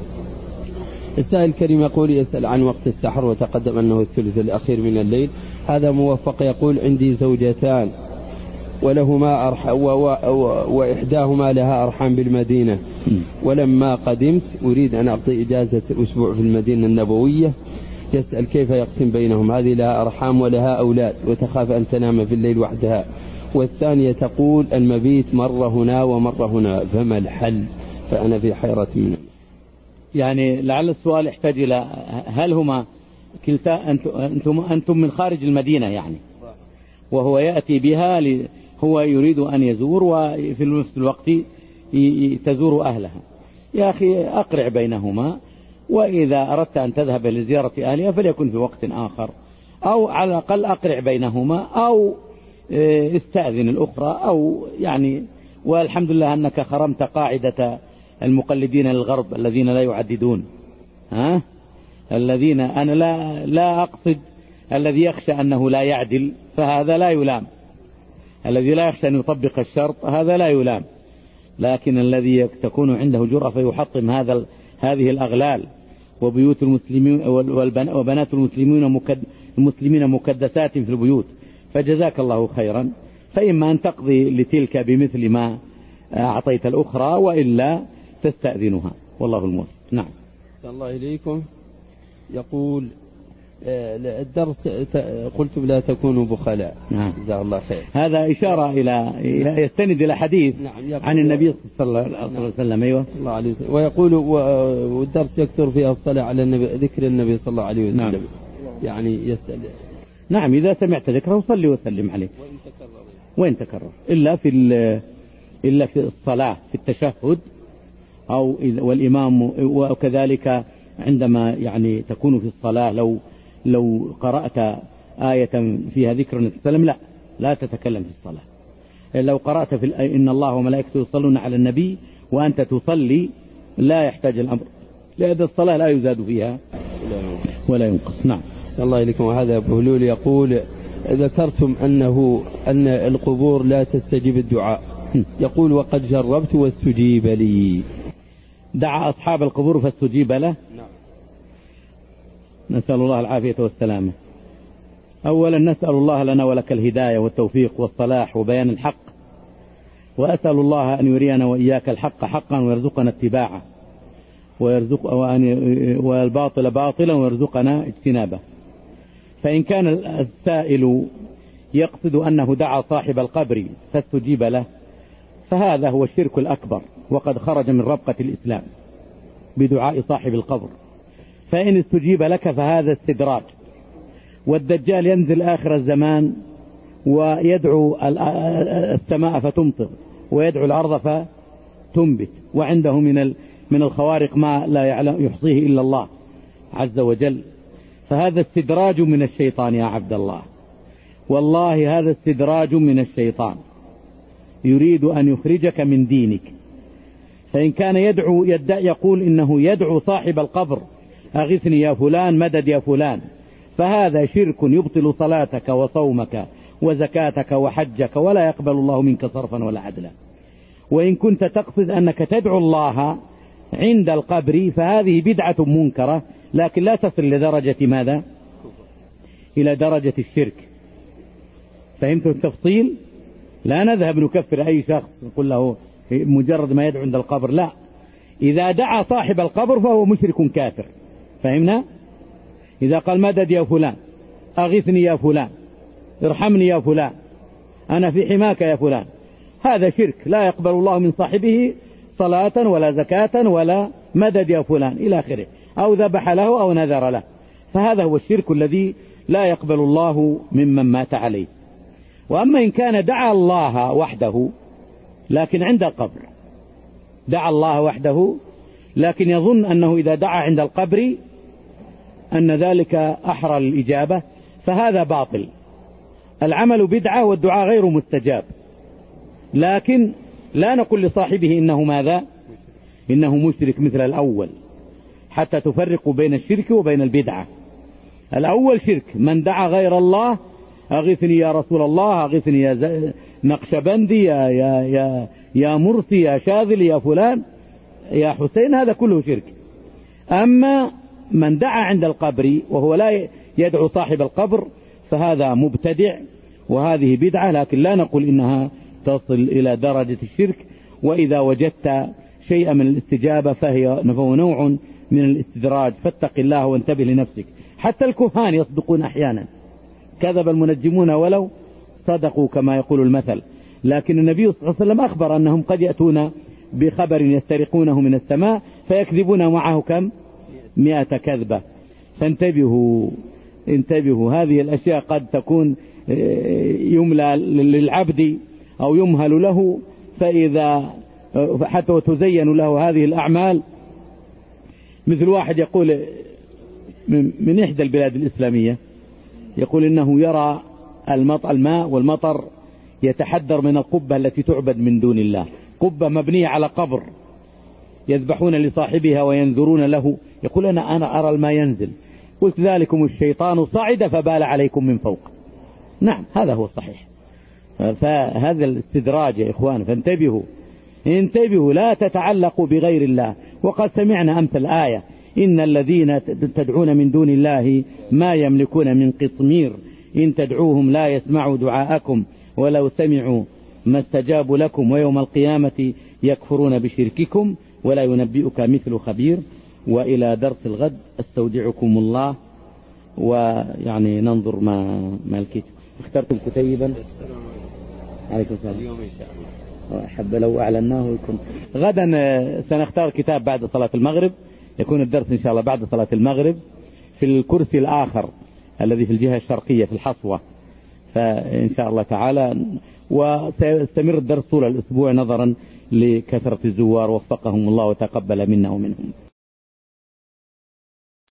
السائل الكريم يقول يسأل عن وقت السحر، وتقدم أنه الثلث الأخير من الليل. هذا موفق يقول عندي زوجتان ولهما أرح و... و... و... وإحداهما لها أرحام بالمدينة، ولما قدمت أريد أن أعطي إجازة أسبوع في المدينة النبوية. يسأل كيف يقسم بينهم؟ هذه لها أرحام ولها أولاد وتخاف أن تنام في الليل وحدها، والثانية تقول المبيت مرة هنا ومرة هنا، فما الحل؟ فأنا في حيرة منه. يعني لعل السؤال يحتاج إلى هل هما كلتا أنتم, أنتم من خارج المدينة يعني، وهو يأتي بها ل... هو يريد أن يزور وفي نفس الوقت تزور أهلها. يا أخي أقرع بينهما، وإذا أردت أن تذهب لزيارة أهلها فليكن في وقت آخر، أو على الأقل أقرع بينهما، أو استأذن الأخرى، أو يعني. والحمد لله أنك خرمت قاعدة المقلدين للغرب الذين لا يعددون، ها؟ الذين أنا لا, لا أقصد الذي يخشى أنه لا يعدل فهذا لا يلام، الذي لا يخشى أن يطبق الشرط هذا لا يلام، لكن الذي تكون عنده جرأة فيحطم هذا هذه الأغلال، وبيوت المسلمين وبنات المسلمين المسلمين مكدسات في البيوت. فجزاك الله خيرا، فإما أن تقضي لتلك بمثل ما أعطيت الأخرى، وإلا تستأذنها، والله الموفق. نعم. الله إليكم. يقول الدرس قلتم لا تكونوا بخلاء. نعم. جزاه الله خير. هذا إشارة إلى يستند إلى حديث نعم عن النبي صلى الله عليه وسلم. أيوة. الله عليه وسلم. ويقول والدرس يكثر فيها الصلاة على النبي، ذكر النبي صلى الله عليه وسلم. نعم. يعني يسأل. نعم، إذا سمعت ذكره صلي وسلم عليه وإن تكرر وإن تكرر إلا في إلا في الصلاة في التشهد، أو والإمام، وكذلك عندما يعني تكون في الصلاة لو لو قرأت آية فيها ذكر النبي صلى الله عليه وسلم لا لا تتكلم في الصلاة. لو قرأت في إن الله وملائكته يصلون على النبي وأنت تصلي لا يحتاج الأمر، لأن الصلاة لا يزاد فيها ولا ينقص. نعم. الله إليكم. وهذا أبو هلول يقول ذكرتم أنه أن القبور لا تستجيب الدعاء، يقول وقد جربت واستجيب لي. دعا أصحاب القبور فاستجيب له. نعم. نسأل الله العافية والسلامة. أولا نسأل الله لنا ولك الهداية والتوفيق والصلاح وبيان الحق، وأسأل الله أن يرينا وإياك الحق حقا ويرزقنا اتباعه، ويرزق والباطل باطلا ويرزقنا اجتنابه. فإن كان السائل يقصد أنه دعا صاحب القبر فاستجيب له فهذا هو الشرك الأكبر، وقد خرج من ربقة الإسلام بدعاء صاحب القبر. فإن استجيب لك فهذا استدراج، والدجال ينزل آخر الزمان ويدعو السماء فتمطر ويدعو الأرض فتنبت، وعنده من من الخوارق ما لا يعلم يحصيه إلا الله عز وجل. فهذا استدراج من الشيطان يا عبد الله، والله هذا استدراج من الشيطان يريد أن يخرجك من دينك. فإن كان يدعو يدعي يقول إنه يدعو صاحب القبر أغثني يا فلان مدد يا فلان، فهذا شرك يبطل صلاتك وصومك وزكاتك وحجك، ولا يقبل الله منك صرفا ولا عدلا. وإن كنت تقصد أنك تدعو الله عند القبر فهذه بدعة منكرة، لكن لا تصل لدرجة ماذا؟ إلى درجة الشرك. فهمت التفصيل؟ لا نذهب نكفر أي شخص نقول له مجرد ما يدعو عند القبر، لا، إذا دعا صاحب القبر فهو مشرك كافر. فهمنا؟ إذا قال مدد يا فلان، أغثني يا فلان، ارحمني يا فلان، أنا في حماك يا فلان، هذا شرك لا يقبل الله من صاحبه صلاة ولا زكاة ولا مدد يا فلان إلى آخره، أو ذبح له أو نذر له، فهذا هو الشرك الذي لا يقبل الله ممن مات عليه. وأما إن كان دعا الله وحده لكن عند القبر، دعا الله وحده لكن يظن أنه إذا دعا عند القبر أن ذلك أحرى الإجابة، فهذا باطل. العمل بدعة والدعاء غير مستجاب، لكن لا نقول لصاحبه إنه ماذا؟ إنه مشرك مثل الأول، حتى تفرق بين الشرك وبين البدعة. الأول شرك، من دعا غير الله، أغثني يا رسول الله، أغثني يا نقشبندي، يا, يا, يا, يا مرسي، يا شاذلي، يا فلان، يا حسين، هذا كله شرك. أما من دعا عند القبر وهو لا يدعو صاحب القبر فهذا مبتدع وهذه بدعة، لكن لا نقول إنها تصل إلى درجة الشرك. وإذا وجدت شيئا من الاستجابة فهي نوع من الاستدراج، فاتق الله وانتبه لنفسك. حتى الكهان يصدقون أحيانا، كذب المنجمون ولو صدقوا كما يقول المثل، لكن النبي صلى الله عليه وسلم أخبر أنهم قد يأتون بخبر يسترقونه من السماء فيكذبون معه كم؟ مئة كذبة. فانتبهوا انتبهوا، هذه الأشياء قد تكون يملى للعبد أو يمهل له، فإذا حتى تزين له هذه الأعمال. مثل واحد يقول من إحدى البلاد الإسلامية، يقول إنه يرى الماء والمطر يتحدر من القبة التي تعبد من دون الله، قبة مبنية على قبر يذبحون لصاحبها وينذرون له، يقول أنا أنا أرى الماء ينزل. قلت ذلكم الشيطان صعد فبال عليكم من فوق. نعم هذا هو الصحيح. فهذا الاستدراج يا إخوان، فانتبهوا انتبهوا، لا تتعلقوا بغير الله. وقد سمعنا أمثل آية، إن الذين تدعون من دون الله ما يملكون من قطمير، إن تدعوهم لا يسمعوا دعاءكم ولو سمعوا ما استجابوا لكم ويوم القيامة يكفرون بشرككم ولا ينبئك مثل خبير. وإلى درس الغد استودعكم الله، ويعني ننظر ما ما الكتاب اخترتم كتيبا. عليكم السلام. اليوم إن شاء الله أحب لو أعلناه يكون غدا. سنختار كتاب بعد صلاة المغرب، يكون الدرس إن شاء الله بعد صلاة المغرب في الكرسي الآخر الذي في الجهة الشرقية في الحصوة، فإن شاء الله تعالى. وسيستمر الدرس طول الأسبوع نظرا لكثرة الزوار، وفقهم الله وتقبل منا ومنهم.